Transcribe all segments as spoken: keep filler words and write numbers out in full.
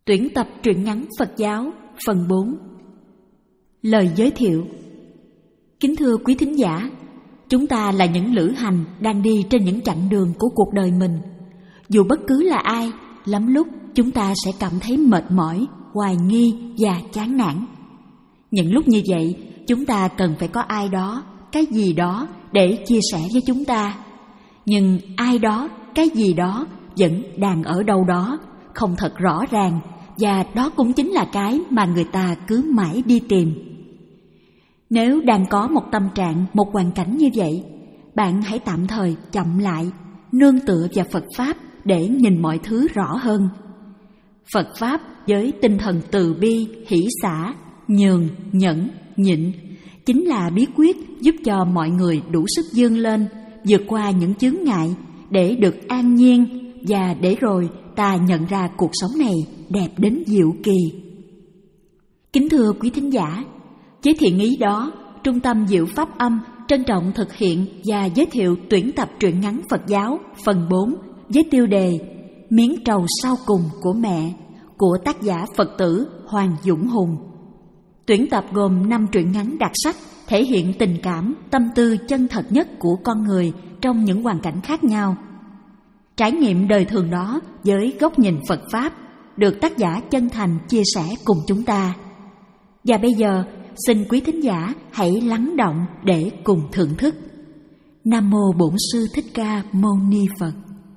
Tuyển tập truyện ngắn Phật giáo phần bốn. Lời giới thiệu. Kính thưa quý thính giả, chúng ta là những lữ hành đang đi trên những chặng đường của cuộc đời mình. Dù bất cứ là ai, lắm lúc chúng ta sẽ cảm thấy mệt mỏi, hoài nghi và chán nản. Những lúc như vậy, chúng ta cần phải có ai đó, cái gì đó để chia sẻ với chúng ta. Nhưng ai đó, cái gì đó vẫn đang ở đâu đó, không thật rõ ràng, và đó cũng chính là cái mà người ta cứ mãi đi tìm. Nếu đang có một tâm trạng, một hoàn cảnh như vậy, bạn hãy tạm thời chậm lại, nương tựa vào Phật Pháp để nhìn mọi thứ rõ hơn. Phật Pháp với tinh thần từ bi, hỷ xả, nhường, nhẫn, nhịn chính là bí quyết giúp cho mọi người đủ sức vươn lên, vượt qua những chướng ngại để được an nhiên, và để rồi ta nhận ra cuộc sống này đẹp đến diệu kỳ. Kính thưa quý thính giả, với thiện ý đó, Trung tâm Diệu Pháp Âm trân trọng thực hiện và giới thiệu tuyển tập truyện ngắn Phật giáo phần bốn với tiêu đề Miếng trầu sau cùng của mẹ của tác giả Phật tử Hoàng Dũng Hùng. Tuyển tập gồm năm truyện ngắn đặc sắc thể hiện tình cảm, tâm tư chân thật nhất của con người trong những hoàn cảnh khác nhau. Trải nghiệm đời thường đó với góc nhìn Phật Pháp được tác giả chân thành chia sẻ cùng chúng ta. Và bây giờ, xin quý thính giả hãy lắng động để cùng thưởng thức. Nam mô Bổn Sư Thích Ca Mâu Ni Phật.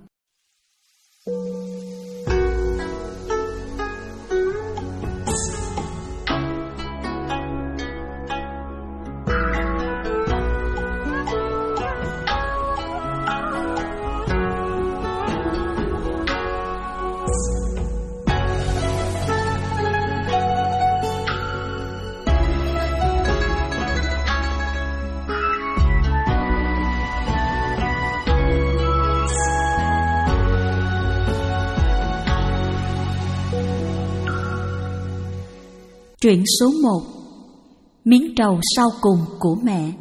Truyện số một. Miếng trầu sau cùng của mẹ.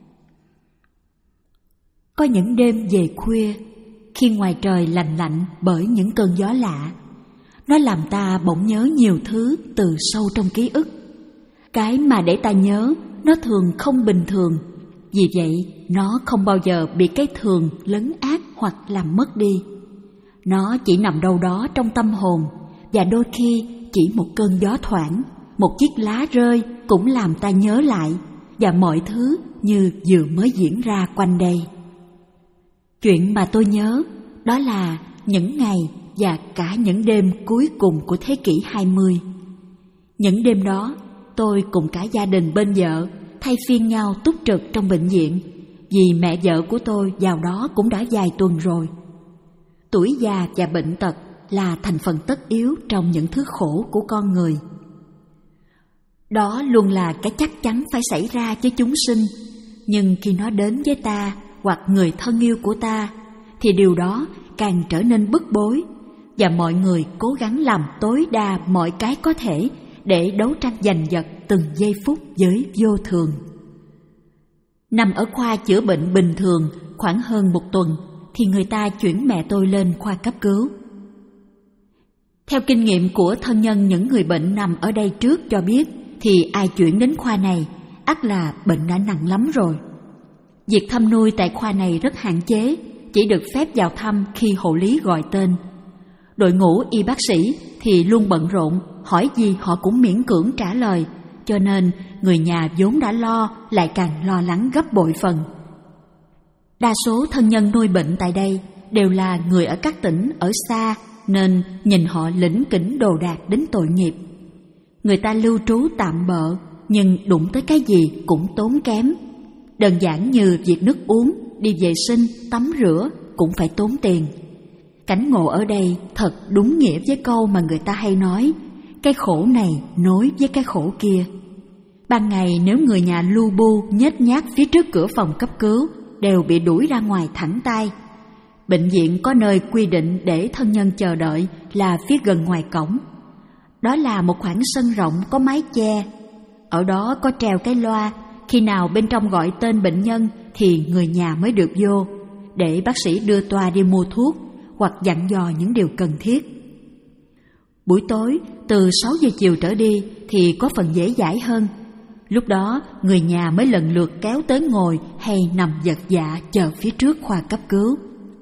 Có những đêm về khuya, khi ngoài trời lành lạnh bởi những cơn gió lạ, nó làm ta bỗng nhớ nhiều thứ từ sâu trong ký ức. Cái mà để ta nhớ, nó thường không bình thường, vì vậy nó không bao giờ bị cái thường lấn át hoặc làm mất đi. Nó chỉ nằm đâu đó trong tâm hồn, và đôi khi chỉ một cơn gió thoảng, một chiếc lá rơi cũng làm ta nhớ lại, và mọi thứ như vừa mới diễn ra quanh đây. Chuyện mà tôi nhớ đó là những ngày và cả những đêm cuối cùng của thế kỷ hai mươi. Những đêm đó, tôi cùng cả gia đình bên vợ thay phiên nhau túc trực trong bệnh viện, vì mẹ vợ của tôi vào đó cũng đã vài tuần rồi. Tuổi già và bệnh tật là thành phần tất yếu trong những thứ khổ của con người. Đó luôn là cái chắc chắn phải xảy ra với chúng sinh, nhưng khi nó đến với ta hoặc người thân yêu của ta, thì điều đó càng trở nên bức bối, và mọi người cố gắng làm tối đa mọi cái có thể để đấu tranh giành giật từng giây phút với vô thường. Nằm ở khoa chữa bệnh bình thường khoảng hơn một tuần, thì người ta chuyển mẹ tôi lên khoa cấp cứu. Theo kinh nghiệm của thân nhân những người bệnh nằm ở đây trước cho biết, thì ai chuyển đến khoa này ắt là bệnh đã nặng lắm rồi. Việc thăm nuôi tại khoa này rất hạn chế, chỉ được phép vào thăm khi hộ lý gọi tên. Đội ngũ y bác sĩ thì luôn bận rộn, hỏi gì họ cũng miễn cưỡng trả lời, cho nên người nhà vốn đã lo lại càng lo lắng gấp bội phần. Đa số thân nhân nuôi bệnh tại đây đều là người ở các tỉnh ở xa, nên nhìn họ lỉnh kỉnh đồ đạc đến tội nghiệp. Người ta lưu trú tạm bợ, nhưng đụng tới cái gì cũng tốn kém. Đơn giản như việc nước uống, đi vệ sinh, tắm rửa cũng phải tốn tiền. Cảnh ngộ ở đây thật đúng nghĩa với câu mà người ta hay nói, cái khổ này nối với cái khổ kia. Ban ngày nếu người nhà lu bu nhếch nhác phía trước cửa phòng cấp cứu, đều bị đuổi ra ngoài thẳng tay. Bệnh viện có nơi quy định để thân nhân chờ đợi là phía gần ngoài cổng. Đó là một khoảng sân rộng có mái che. Ở đó có treo cái loa, khi nào bên trong gọi tên bệnh nhân thì người nhà mới được vô, để bác sĩ đưa toa đi mua thuốc hoặc dặn dò những điều cần thiết. Buổi tối, Từ sáu giờ chiều trở đi thì có phần dễ dãi hơn. Lúc đó người nhà mới lần lượt kéo tới ngồi hay nằm giật dạ chờ phía trước khoa cấp cứu.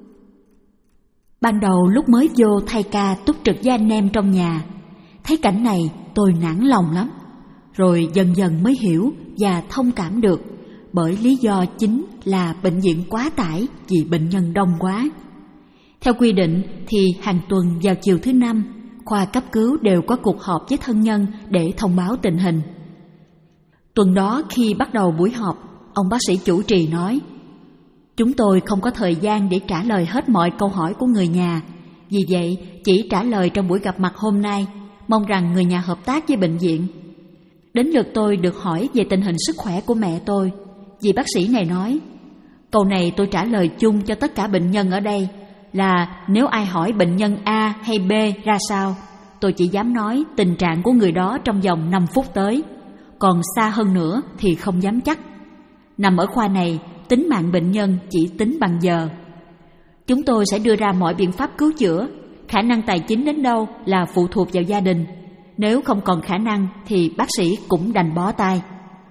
Ban đầu lúc mới vô thay ca túc trực với anh em trong nhà, thấy cảnh này tôi nản lòng lắm. Rồi dần dần mới hiểu và thông cảm được, bởi lý do chính là bệnh viện quá tải vì bệnh nhân đông quá. Theo quy định thì hàng tuần vào chiều thứ năm, khoa cấp cứu đều có cuộc họp với thân nhân để thông báo tình hình. Tuần đó khi bắt đầu buổi họp, ông bác sĩ chủ trì nói: "Chúng tôi không có thời gian để trả lời hết mọi câu hỏi của người nhà, vì vậy chỉ trả lời trong buổi gặp mặt hôm nay, mong rằng người nhà hợp tác với bệnh viện." Đến lượt tôi được hỏi về tình hình sức khỏe của mẹ tôi. Vị bác sĩ này nói: "Câu này tôi trả lời chung cho tất cả bệnh nhân ở đây, là nếu ai hỏi bệnh nhân A hay B ra sao, tôi chỉ dám nói tình trạng của người đó trong vòng năm phút tới, còn xa hơn nữa thì không dám chắc. Nằm ở khoa này, tính mạng bệnh nhân chỉ tính bằng giờ. Chúng tôi sẽ đưa ra mọi biện pháp cứu chữa, khả năng tài chính đến đâu là phụ thuộc vào gia đình. Nếu không còn khả năng thì bác sĩ cũng đành bó tay."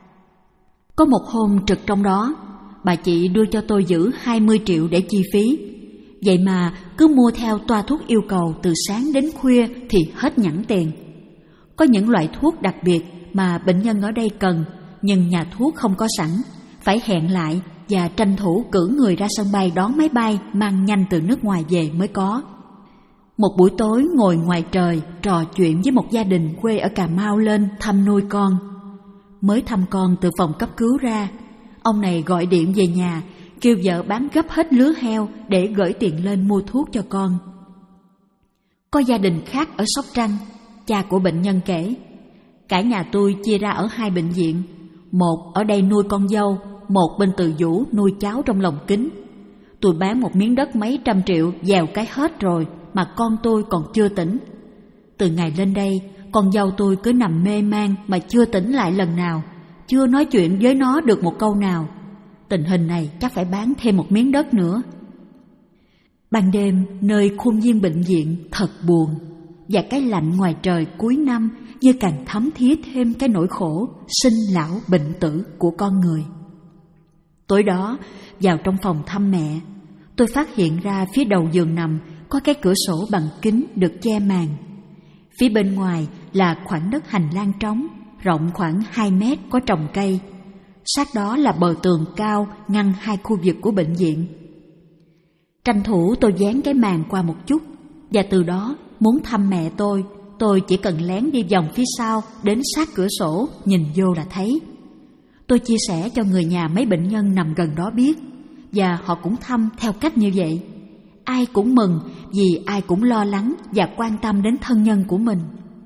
Có một hôm trực trong đó, bà chị đưa cho tôi giữ hai mươi triệu để chi phí. Vậy mà cứ mua theo toa thuốc yêu cầu từ sáng đến khuya thì hết nhẵn tiền. Có những loại thuốc đặc biệt mà bệnh nhân ở đây cần, nhưng nhà thuốc không có sẵn, phải hẹn lại và tranh thủ cử người ra sân bay đón máy bay mang nhanh từ nước ngoài về mới có. Một buổi tối ngồi ngoài trời trò chuyện với một gia đình quê ở Cà Mau lên thăm nuôi con. Mới thăm con từ phòng cấp cứu ra, ông này gọi điện về nhà kêu vợ bán gấp hết lứa heo để gửi tiền lên mua thuốc cho con. Có gia đình khác ở Sóc Trăng, cha của bệnh nhân kể: "Cả nhà tôi chia ra ở hai bệnh viện, một ở đây nuôi con dâu, một bên Từ Vũ nuôi cháu trong lồng kính. Tôi bán một miếng đất mấy trăm triệu dèo cái hết rồi mà con tôi còn chưa tỉnh. Từ ngày lên đây, con dâu tôi cứ nằm mê man mà chưa tỉnh lại lần nào, chưa nói chuyện với nó được một câu nào. Tình hình này chắc phải bán thêm một miếng đất nữa." Ban đêm, nơi khuôn viên bệnh viện thật buồn, và cái lạnh ngoài trời cuối năm như càng thấm thía thêm cái nỗi khổ sinh lão bệnh tử của con người. Tối đó, vào trong phòng thăm mẹ, tôi phát hiện ra phía đầu giường nằm có cái cửa sổ bằng kính được che màn. Phía bên ngoài là khoảng đất hành lang trống, rộng khoảng hai mét có trồng cây. Sát đó là bờ tường cao ngăn hai khu vực của bệnh viện. Tranh thủ tôi dán cái màn qua một chút, và từ đó muốn thăm mẹ tôi, tôi chỉ cần lén đi vòng phía sau đến sát cửa sổ nhìn vô là thấy. Tôi chia sẻ cho người nhà mấy bệnh nhân nằm gần đó biết, và họ cũng thăm theo cách như vậy. Ai cũng mừng vì ai cũng lo lắng và quan tâm đến thân nhân của mình.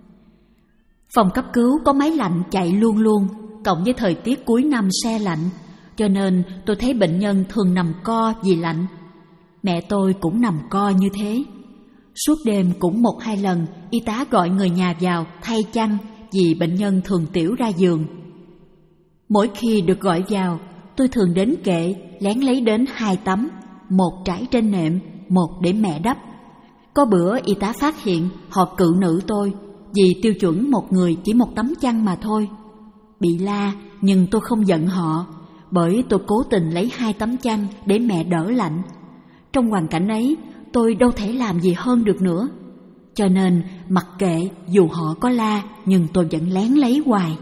Phòng cấp cứu có máy lạnh chạy luôn luôn, cộng với thời tiết cuối năm se lạnh, cho nên tôi thấy bệnh nhân thường nằm co vì lạnh. Mẹ tôi cũng nằm co như thế. Suốt đêm cũng một hai lần y tá gọi người nhà vào thay chăn vì bệnh nhân thường tiểu ra giường. Mỗi khi được gọi vào, tôi thường đến kệ lén lấy đến hai tấm, một trải trên nệm, một để mẹ đắp. Có bữa y tá phát hiện họ cự nữ tôi vì tiêu chuẩn một người chỉ một tấm chăn mà thôi. Bị la nhưng tôi không giận họ, bởi tôi cố tình lấy hai tấm chăn để mẹ đỡ lạnh. Trong hoàn cảnh ấy, tôi đâu thể làm gì hơn được nữa. Cho nên mặc kệ dù họ có la, nhưng tôi vẫn lén lấy hoài.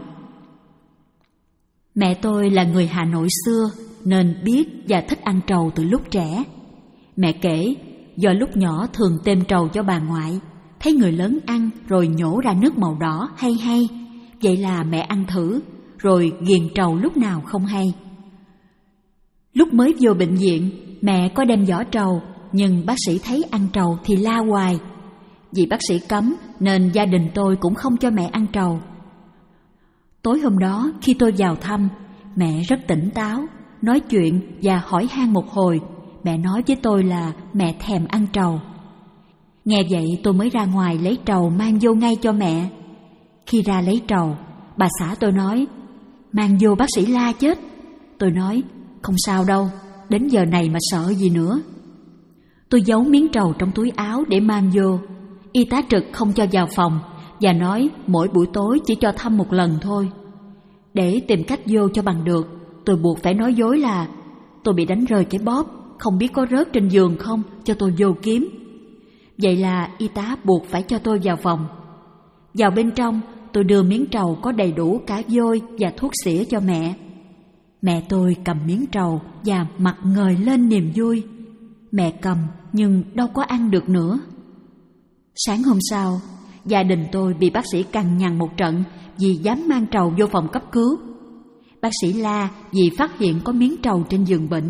Mẹ tôi là người Hà Nội xưa nên biết và thích ăn trầu từ lúc trẻ. Mẹ kể do lúc nhỏ thường têm trầu cho bà ngoại, thấy người lớn ăn rồi nhổ ra nước màu đỏ hay hay, vậy là mẹ ăn thử, rồi ghiền trầu lúc nào không hay. Lúc mới vô bệnh viện, mẹ có đem giỏ trầu, nhưng bác sĩ thấy ăn trầu thì la hoài. Vì bác sĩ cấm nên gia đình tôi cũng không cho mẹ ăn trầu. Tối hôm đó khi tôi vào thăm, mẹ rất tỉnh táo, nói chuyện và hỏi han một hồi. Mẹ nói với tôi là mẹ thèm ăn trầu. Nghe vậy tôi mới ra ngoài lấy trầu mang vô ngay cho mẹ. Khi ra lấy trầu, bà xã tôi nói: "Mang vô bác sĩ la chết." Tôi nói: "Không sao đâu, đến giờ này mà sợ gì nữa." Tôi giấu miếng trầu trong túi áo để mang vô. Y tá trực không cho vào phòng và nói mỗi buổi tối chỉ cho thăm một lần thôi. Để tìm cách vô cho bằng được, tôi buộc phải nói dối là tôi bị đánh rơi cái bóp, không biết có rớt trên giường không cho tôi vô kiếm. Vậy là y tá buộc phải cho tôi vào phòng. Vào bên trong, tôi đưa miếng trầu có đầy đủ cả vôi và thuốc xỉa cho mẹ. Mẹ tôi cầm miếng trầu và mặt ngời lên niềm vui. Mẹ cầm nhưng đâu có ăn được nữa. Sáng hôm sau, gia đình tôi bị bác sĩ cằn nhằn một trận vì dám mang trầu vô phòng cấp cứu. Bác sĩ la vì phát hiện có miếng trầu trên giường bệnh.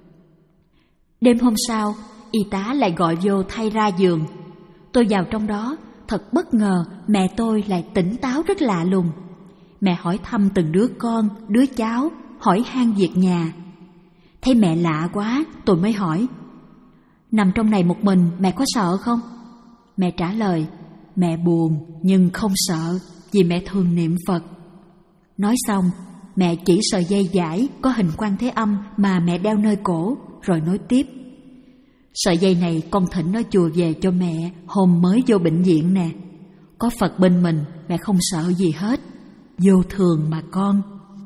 Đêm hôm sau, y tá lại gọi vô thay ra giường. Tôi vào trong đó, thật bất ngờ mẹ tôi lại tỉnh táo rất lạ lùng. Mẹ hỏi thăm từng đứa con, đứa cháu, hỏi han việc nhà. Thấy mẹ lạ quá, tôi mới hỏi: nằm trong này một mình mẹ có sợ không? Mẹ trả lời: mẹ buồn nhưng không sợ, vì mẹ thường niệm Phật. Nói xong, mẹ chỉ sợi dây dải có hình Quan Thế Âm mà mẹ đeo nơi cổ, rồi nói tiếp: sợi dây này con thỉnh ở chùa về cho mẹ hôm mới vô bệnh viện nè. Có Phật bên mình, mẹ không sợ gì hết. Vô thường mà con.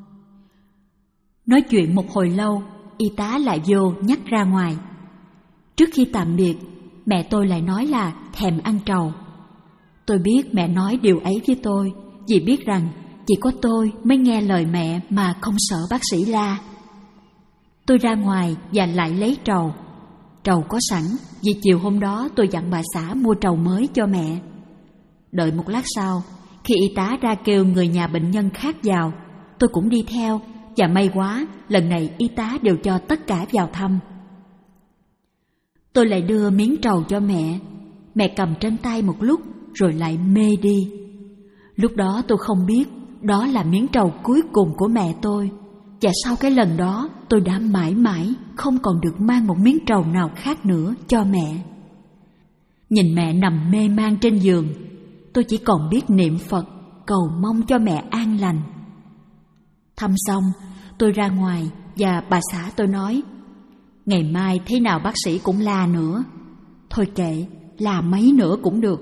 Nói chuyện một hồi lâu, y tá lại vô nhắc ra ngoài. Trước khi tạm biệt, mẹ tôi lại nói là thèm ăn trầu. Tôi biết mẹ nói điều ấy với tôi vì biết rằng chỉ có tôi mới nghe lời mẹ mà không sợ bác sĩ la. Tôi ra ngoài và lại lấy trầu. Trầu có sẵn vì chiều hôm đó tôi dặn bà xã mua trầu mới cho mẹ. Đợi một lát sau, khi y tá ra kêu người nhà bệnh nhân khác vào, tôi cũng đi theo, và may quá lần này y tá đều cho tất cả vào thăm. Tôi lại đưa miếng trầu cho mẹ. Mẹ cầm trên tay một lúc rồi lại mê đi. Lúc đó tôi không biết đó là miếng trầu cuối cùng của mẹ tôi. Và sau cái lần đó, tôi đã mãi mãi không còn được mang một miếng trầu nào khác nữa cho mẹ. Nhìn mẹ nằm mê man trên giường, tôi chỉ còn biết niệm Phật, cầu mong cho mẹ an lành. Thăm xong, tôi ra ngoài và bà xã tôi nói: ngày mai thế nào bác sĩ cũng la nữa. Thôi kệ, la mấy nữa cũng được.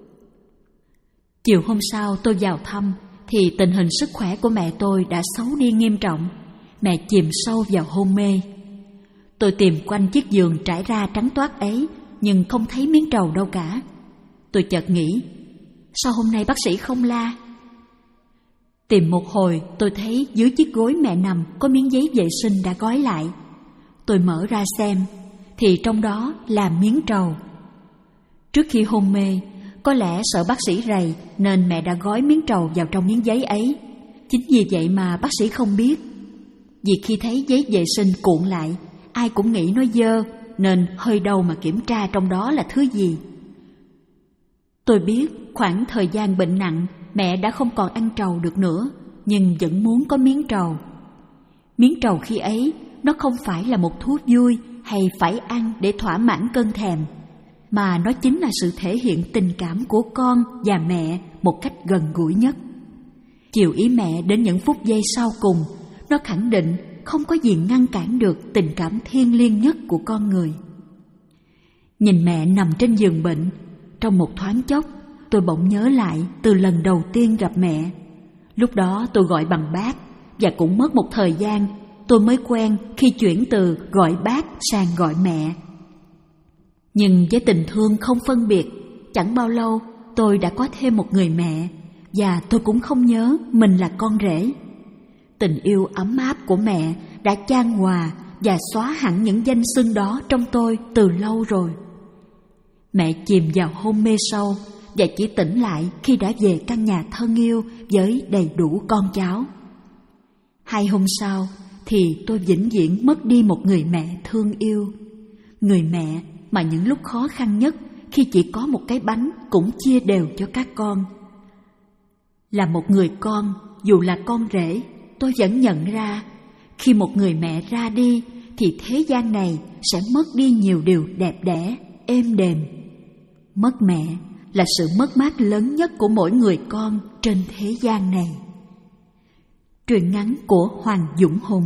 Chiều hôm sau tôi vào thăm thì tình hình sức khỏe của mẹ tôi đã xấu đi nghiêm trọng. Mẹ chìm sâu vào hôn mê. Tôi tìm quanh chiếc giường trải ra trắng toát ấy, nhưng không thấy miếng trầu đâu cả. Tôi chợt nghĩ, sao hôm nay bác sĩ không la? Tìm một hồi, tôi thấy dưới chiếc gối mẹ nằm có miếng giấy vệ sinh đã gói lại. Tôi mở ra xem, thì trong đó là miếng trầu. Trước khi hôn mê, có lẽ sợ bác sĩ rầy nên mẹ đã gói miếng trầu vào trong miếng giấy ấy. Chính vì vậy mà bác sĩ không biết. Vì khi thấy giấy vệ sinh cuộn lại, ai cũng nghĩ nó dơ, nên hơi đâu mà kiểm tra trong đó là thứ gì. Tôi biết khoảng thời gian bệnh nặng, mẹ đã không còn ăn trầu được nữa, nhưng vẫn muốn có miếng trầu. Miếng trầu khi ấy, nó không phải là một thú vui hay phải ăn để thỏa mãn cơn thèm, mà nó chính là sự thể hiện tình cảm của con và mẹ một cách gần gũi nhất. Chiều ý mẹ đến những phút giây sau cùng, nó khẳng định không có gì ngăn cản được tình cảm thiêng liêng nhất của con người. Nhìn mẹ nằm trên giường bệnh, trong một thoáng chốc, tôi bỗng nhớ lại từ lần đầu tiên gặp mẹ. Lúc đó tôi gọi bằng bác, và cũng mất một thời gian tôi mới quen khi chuyển từ gọi bác sang gọi mẹ. Nhưng với tình thương không phân biệt, chẳng bao lâu tôi đã có thêm một người mẹ, và tôi cũng không nhớ mình là con rể. Tình yêu ấm áp của mẹ đã chan hòa và xóa hẳn những danh xưng đó trong tôi từ lâu rồi. Mẹ chìm vào hôn mê sâu và chỉ tỉnh lại khi đã về căn nhà thân yêu với đầy đủ con cháu. Hai hôm sau thì tôi vĩnh viễn mất đi một người mẹ thương yêu. Người mẹ mà những lúc khó khăn nhất, khi chỉ có một cái bánh cũng chia đều cho các con. Là một người con, dù là con rể, tôi vẫn nhận ra khi một người mẹ ra đi thì thế gian này sẽ mất đi nhiều điều đẹp đẽ, êm đềm. Mất mẹ là sự mất mát lớn nhất của mỗi người con trên thế gian này. Truyện ngắn của Hoàng Dũng Hùng.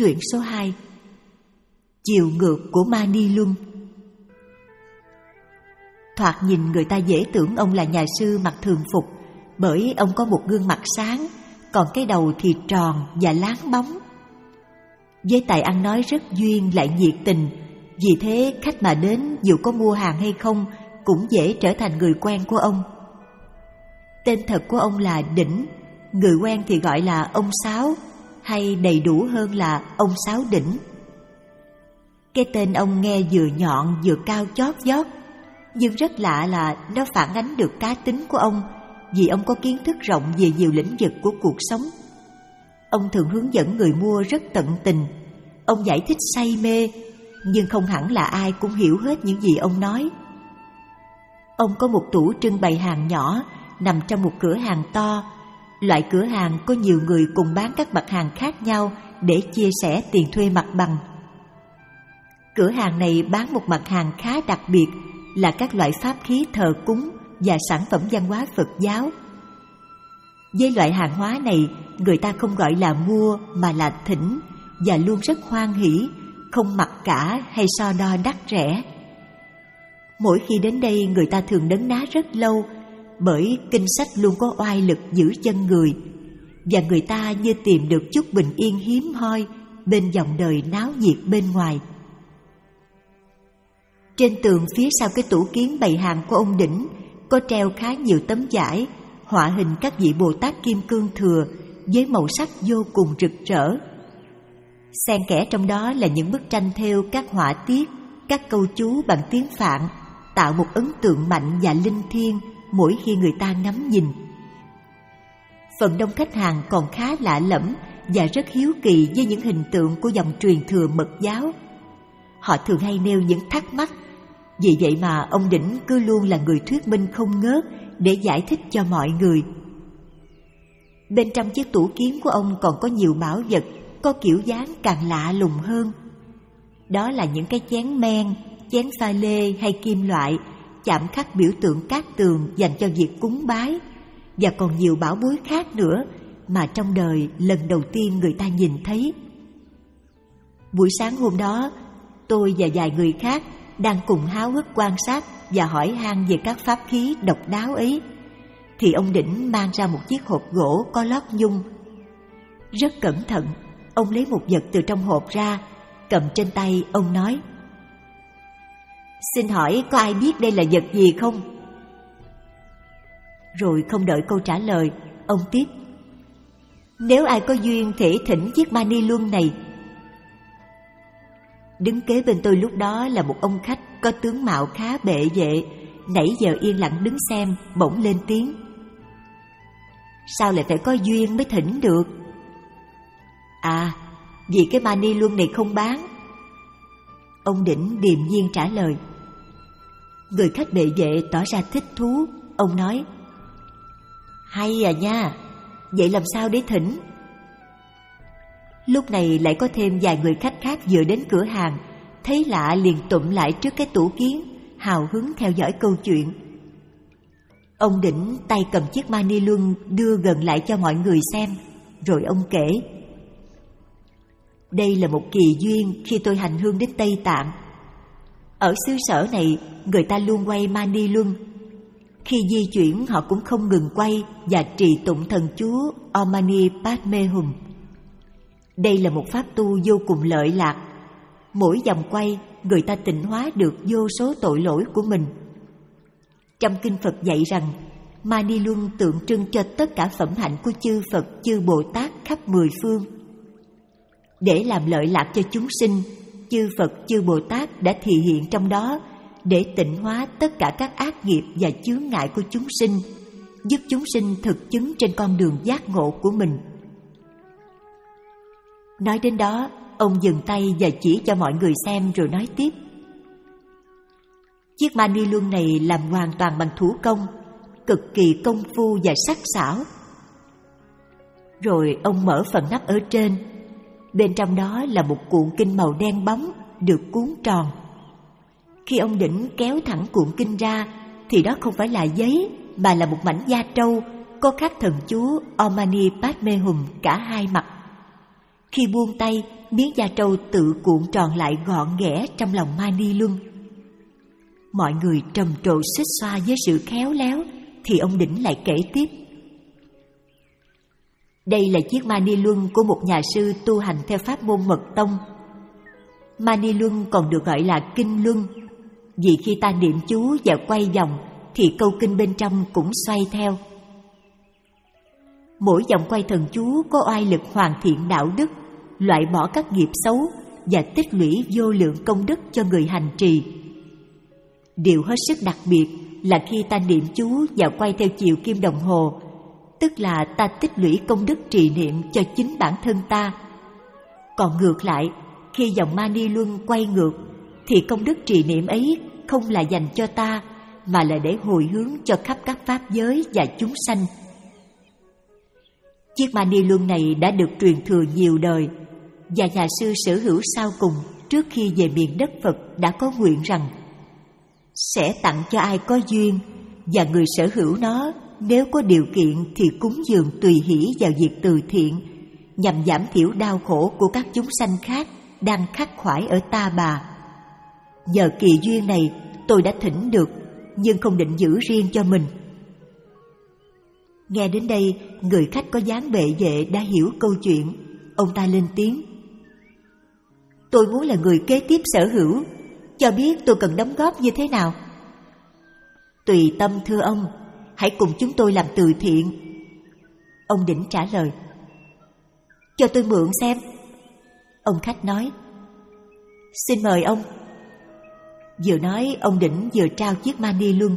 Truyện số hai, Chiều ngược của Mani Luân. Thoạt nhìn người ta dễ tưởng ông là nhà sư mặc thường phục, bởi ông có một gương mặt sáng, còn cái đầu thì tròn và láng bóng. Với tài ăn nói rất duyên lại nhiệt tình, vì thế khách mà đến dù có mua hàng hay không cũng dễ trở thành người quen của ông. Tên thật của ông là Đỉnh, người quen thì gọi là ông Sáu, hay đầy đủ hơn là ông Sáu Đỉnh. Cái tên ông nghe vừa nhọn vừa cao chót vót, nhưng rất lạ là nó phản ánh được cá tính của ông, vì ông có kiến thức rộng về nhiều lĩnh vực của cuộc sống. Ông thường hướng dẫn người mua rất tận tình, ông giải thích say mê, nhưng không hẳn là ai cũng hiểu hết những gì ông nói. Ông có một tủ trưng bày hàng nhỏ nằm trong một cửa hàng to. Loại cửa hàng có nhiều người cùng bán các mặt hàng khác nhau để chia sẻ tiền thuê mặt bằng. Cửa hàng này bán một mặt hàng khá đặc biệt là các loại pháp khí thờ cúng và sản phẩm văn hóa Phật giáo. Với loại hàng hóa này, người ta không gọi là mua mà là thỉnh, và luôn rất hoan hỉ, không mặc cả hay so đo đắt rẻ. Mỗi khi đến đây, người ta thường nấn ná rất lâu, bởi kinh sách luôn có oai lực giữ chân người, và người ta như tìm được chút bình yên hiếm hoi bên dòng đời náo nhiệt bên ngoài. Trên tường phía sau cái tủ kiến bày hàng của ông Đỉnh có treo khá nhiều tấm vải họa hình các vị Bồ Tát Kim Cương Thừa với màu sắc vô cùng rực rỡ. Xen kẽ trong đó là những bức tranh thêu các họa tiết, các câu chú bằng tiếng Phạn, tạo một ấn tượng mạnh và linh thiêng mỗi khi người ta ngắm nhìn. Phần đông khách hàng còn khá lạ lẫm và rất hiếu kỳ với những hình tượng của dòng truyền thừa Mật giáo. Họ thường hay nêu những thắc mắc, vì vậy mà ông Đỉnh cứ luôn là người thuyết minh không ngớt để giải thích cho mọi người. Bên trong chiếc tủ kiến của ông còn có nhiều bảo vật có kiểu dáng càng lạ lùng hơn. Đó là những cái chén men, chén pha lê hay kim loại, chạm khắc biểu tượng cát tường dành cho việc cúng bái, và còn nhiều bảo bối khác nữa mà trong đời lần đầu tiên người ta nhìn thấy. Buổi sáng hôm đó, tôi và vài người khác đang cùng háo hức quan sát và hỏi han về các pháp khí độc đáo ấy, thì ông Đỉnh mang ra một chiếc hộp gỗ có lót nhung. Rất cẩn thận, ông lấy một vật từ trong hộp ra, cầm trên tay. Ông nói: "Xin hỏi có ai biết đây là vật gì không?" Rồi không đợi câu trả lời, ông tiếp: "Nếu ai có duyên thể thỉnh chiếc Mani Luân này." Đứng kế bên tôi lúc đó là một ông khách có tướng mạo khá bệ vệ, nãy giờ yên lặng đứng xem, bỗng lên tiếng: "Sao lại phải có duyên mới thỉnh được?" "À, vì cái Mani Luân này không bán." Ông Đỉnh điềm nhiên trả lời. Người khách bệ vệ tỏ ra thích thú. Ông nói: "Hay à nha, vậy làm sao để thỉnh?" Lúc này lại có thêm vài người khách khác vừa đến cửa hàng, thấy lạ liền tụm lại trước cái tủ kiến, hào hứng theo dõi câu chuyện. Ông Đỉnh tay cầm chiếc Mani Luân đưa gần lại cho mọi người xem, rồi ông kể: "Đây là một kỳ duyên khi tôi hành hương đến Tây Tạng. Ở xứ sở này, người ta luôn quay Mani Luân. Khi di chuyển họ cũng không ngừng quay và trì tụng thần chú Om Mani Padme Hum. Đây là một pháp tu vô cùng lợi lạc. Mỗi vòng quay, người ta tịnh hóa được vô số tội lỗi của mình. Trong kinh Phật dạy rằng, Mani Luân tượng trưng cho tất cả phẩm hạnh của chư Phật, chư Bồ Tát khắp mười phương. Để làm lợi lạc cho chúng sinh, chư Phật, chư Bồ Tát đã thị hiện trong đó để tịnh hóa tất cả các ác nghiệp và chướng ngại của chúng sinh, giúp chúng sinh thực chứng trên con đường giác ngộ của mình." Nói đến đó, ông dừng tay và chỉ cho mọi người xem rồi nói tiếp: "Chiếc Mani Luân này làm hoàn toàn bằng thủ công, cực kỳ công phu và sắc sảo." Rồi ông mở phần nắp ở trên. Bên trong đó là một cuộn kinh màu đen bóng được cuốn tròn. Khi ông Đỉnh kéo thẳng cuộn kinh ra thì đó không phải là giấy mà là một mảnh da trâu có khắc thần chú Om Mani Padme Hum cả hai mặt. Khi buông tay, miếng da trâu tự cuộn tròn lại gọn ghẽ trong lòng Mani Luân. Mọi người trầm trồ xích xoa với sự khéo léo, thì ông Đỉnh lại kể tiếp. Đây là chiếc Mani Luân của một nhà sư tu hành theo pháp môn Mật Tông. Mani Luân còn được gọi là Kinh Luân, vì khi ta niệm chú và quay vòng thì câu kinh bên trong cũng xoay theo. Mỗi vòng quay thần chú có oai lực hoàn thiện đạo đức, loại bỏ các nghiệp xấu và tích lũy vô lượng công đức cho người hành trì. Điều hết sức đặc biệt là khi ta niệm chú và quay theo chiều kim đồng hồ, tức là ta tích lũy công đức trì niệm cho chính bản thân ta. Còn ngược lại, khi dòng Mani Luân quay ngược, thì công đức trì niệm ấy không là dành cho ta, mà là để hồi hướng cho khắp các pháp giới và chúng sanh. Chiếc Mani Luân này đã được truyền thừa nhiều đời, và nhà sư sở hữu sau cùng trước khi về miền đất Phật đã có nguyện rằng sẽ tặng cho ai có duyên, và người sở hữu nó nếu có điều kiện thì cúng dường tùy hỷ vào việc từ thiện, nhằm giảm thiểu đau khổ của các chúng sanh khác đang khắc khoải ở Ta Bà. Nhờ kỳ duyên này, tôi đã thỉnh được, nhưng không định giữ riêng cho mình. Nghe đến đây, người khách có dáng bệ vệ đã hiểu câu chuyện. Ông ta lên tiếng. Tôi muốn là người kế tiếp sở hữu, cho biết tôi cần đóng góp như thế nào. Tùy tâm thưa ông, hãy cùng chúng tôi làm từ thiện. Ông Đỉnh trả lời. Cho tôi mượn xem. Ông khách nói. Xin mời ông. Vừa nói, ông Đỉnh vừa trao chiếc Mani Luân.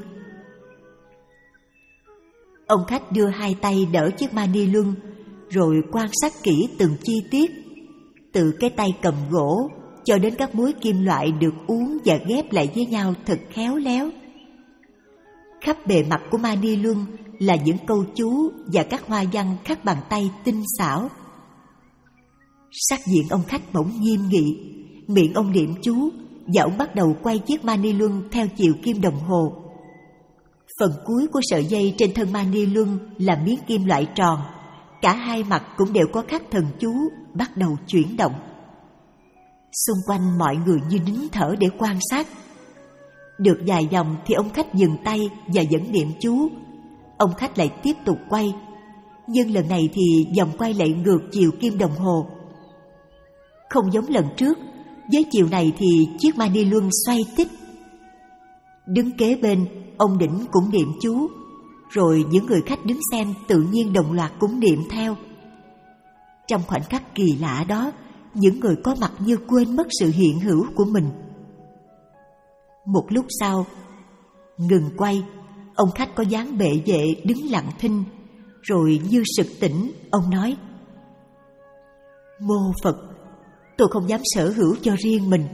Ông khách đưa hai tay đỡ chiếc Mani Luân, rồi quan sát kỹ từng chi tiết, từ cái tay cầm gỗ cho đến các múi kim loại được uốn và ghép lại với nhau thật khéo léo. Khắp bề mặt của Mani Luân là những câu chú và các hoa văn khắc bằng tay tinh xảo. Sắc diện ông khách bỗng nghiêm nghị, miệng ông niệm chú và ông bắt đầu quay chiếc Mani Luân theo chiều kim đồng hồ. Phần cuối của sợi dây trên thân Mani Luân là miếng kim loại tròn, cả hai mặt cũng đều có khắc thần chú bắt đầu chuyển động. Xung quanh mọi người như nín thở để quan sát. Được vài vòng thì ông khách dừng tay và vẫn niệm chú. Ông khách lại tiếp tục quay, nhưng lần này thì vòng quay lại ngược chiều kim đồng hồ. Không giống lần trước, với chiều này thì chiếc Mani Luân xoay tít. Đứng kế bên, ông Đỉnh cũng niệm chú, rồi những người khách đứng xem tự nhiên đồng loạt cũng niệm theo. Trong khoảnh khắc kỳ lạ đó, những người có mặt như quên mất sự hiện hữu của mình. Một lúc sau, ngừng quay, ông khách có dáng bệ vệ đứng lặng thinh, rồi như sực tỉnh, ông nói: Mô Phật, tôi không dám sở hữu cho riêng mình.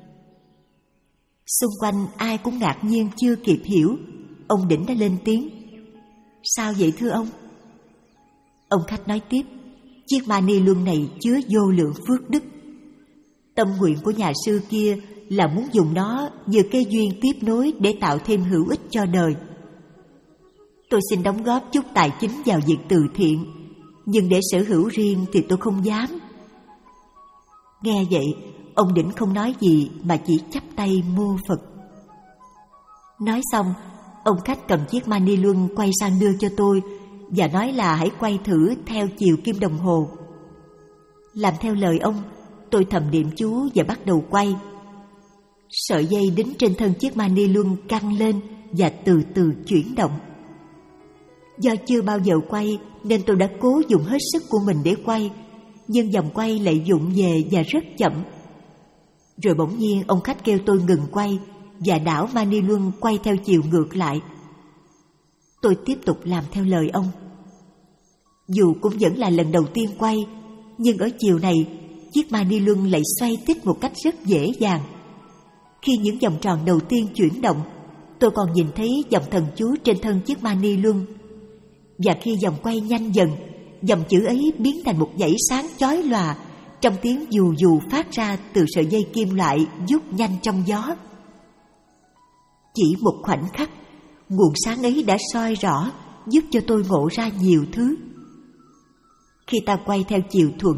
Xung quanh ai cũng ngạc nhiên chưa kịp hiểu. Ông Đỉnh đã lên tiếng: Sao vậy thưa ông? Ông khách nói tiếp: Chiếc Mani Luân này chứa vô lượng phước đức. Tâm nguyện của nhà sư kia là muốn dùng nó như cái duyên tiếp nối để tạo thêm hữu ích cho đời. Tôi xin đóng góp chút tài chính vào việc từ thiện, nhưng để sở hữu riêng thì tôi không dám. Nghe vậy, ông Đỉnh không nói gì mà chỉ chắp tay mô Phật. Nói xong, ông khách cầm chiếc Mani Luân quay sang đưa cho tôi và nói là hãy quay thử theo chiều kim đồng hồ. Làm theo lời ông, tôi thầm niệm chú và bắt đầu quay. Sợi dây đính trên thân chiếc Mani Luân căng lên và từ từ chuyển động. Do chưa bao giờ quay nên tôi đã cố dùng hết sức của mình để quay, nhưng vòng quay lại vụng về và rất chậm. Rồi bỗng nhiên ông khách kêu tôi ngừng quay và đảo Mani Luân quay theo chiều ngược lại. Tôi tiếp tục làm theo lời ông. Dù cũng vẫn là lần đầu tiên quay, nhưng ở chiều này, chiếc Mani Luân lại xoay tít một cách rất dễ dàng. Khi những vòng tròn đầu tiên chuyển động, tôi còn nhìn thấy dòng thần chú trên thân chiếc Mani Luân. Và khi vòng quay nhanh dần, dòng chữ ấy biến thành một dãy sáng chói lòa, trong tiếng dù dù phát ra từ sợi dây kim loại vút nhanh trong gió. Chỉ một khoảnh khắc, nguồn sáng ấy đã soi rõ, giúp cho tôi ngộ ra nhiều thứ. Khi ta quay theo chiều thuận,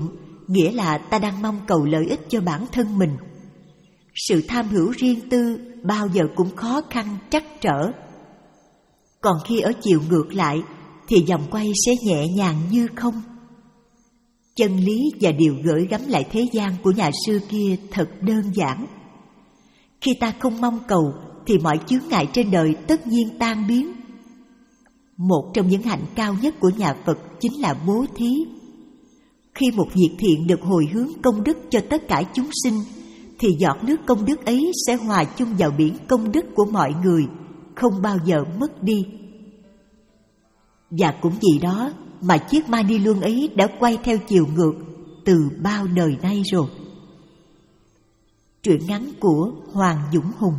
nghĩa là ta đang mong cầu lợi ích cho bản thân mình. Sự tham hữu riêng tư bao giờ cũng khó khăn trắc trở. Còn khi ở chiều ngược lại thì vòng quay sẽ nhẹ nhàng như không. Chân lý và điều gửi gắm lại thế gian của nhà sư kia thật đơn giản. Khi ta không mong cầu thì mọi chướng ngại trên đời tất nhiên tan biến. Một trong những hạnh cao nhất của nhà Phật chính là bố thí. Khi một việc thiện được hồi hướng công đức cho tất cả chúng sinh, thì giọt nước công đức ấy sẽ hòa chung vào biển công đức của mọi người, không bao giờ mất đi. Và cũng vì đó mà chiếc mani luân ấy đã quay theo chiều ngược từ bao đời nay rồi. Truyện ngắn của Hoàng Dũng Hùng.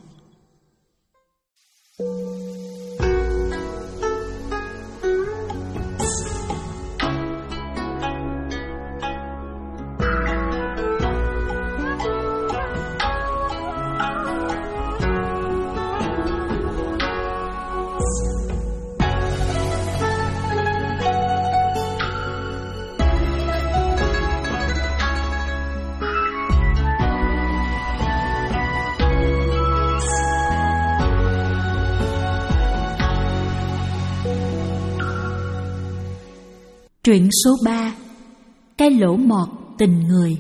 Truyện số ba. Cái lỗ mọt tình người.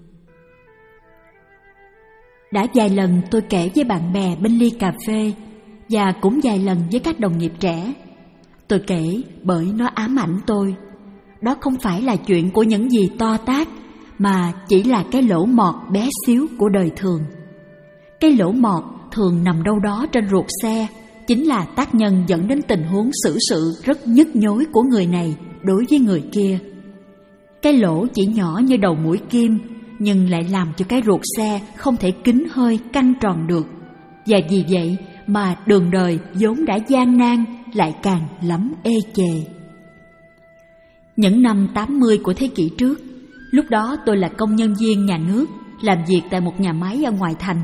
Đã vài lần tôi kể với bạn bè bên ly cà phê, và cũng vài lần với các đồng nghiệp trẻ. Tôi kể bởi nó ám ảnh tôi. Đó không phải là chuyện của những gì to tát, mà chỉ là cái lỗ mọt bé xíu của đời thường. Cái lỗ mọt thường nằm đâu đó trên ruột xe, chính là tác nhân dẫn đến tình huống xử sự rất nhức nhối của người này đối với người kia. Cái lỗ chỉ nhỏ như đầu mũi kim, nhưng lại làm cho cái ruột xe không thể kín hơi căng tròn được. Và vì vậy mà đường đời vốn đã gian nan lại càng lắm ê chề. Những năm tám mươi của thế kỷ trước, lúc đó tôi là công nhân viên nhà nước, làm việc tại một nhà máy ở ngoại thành.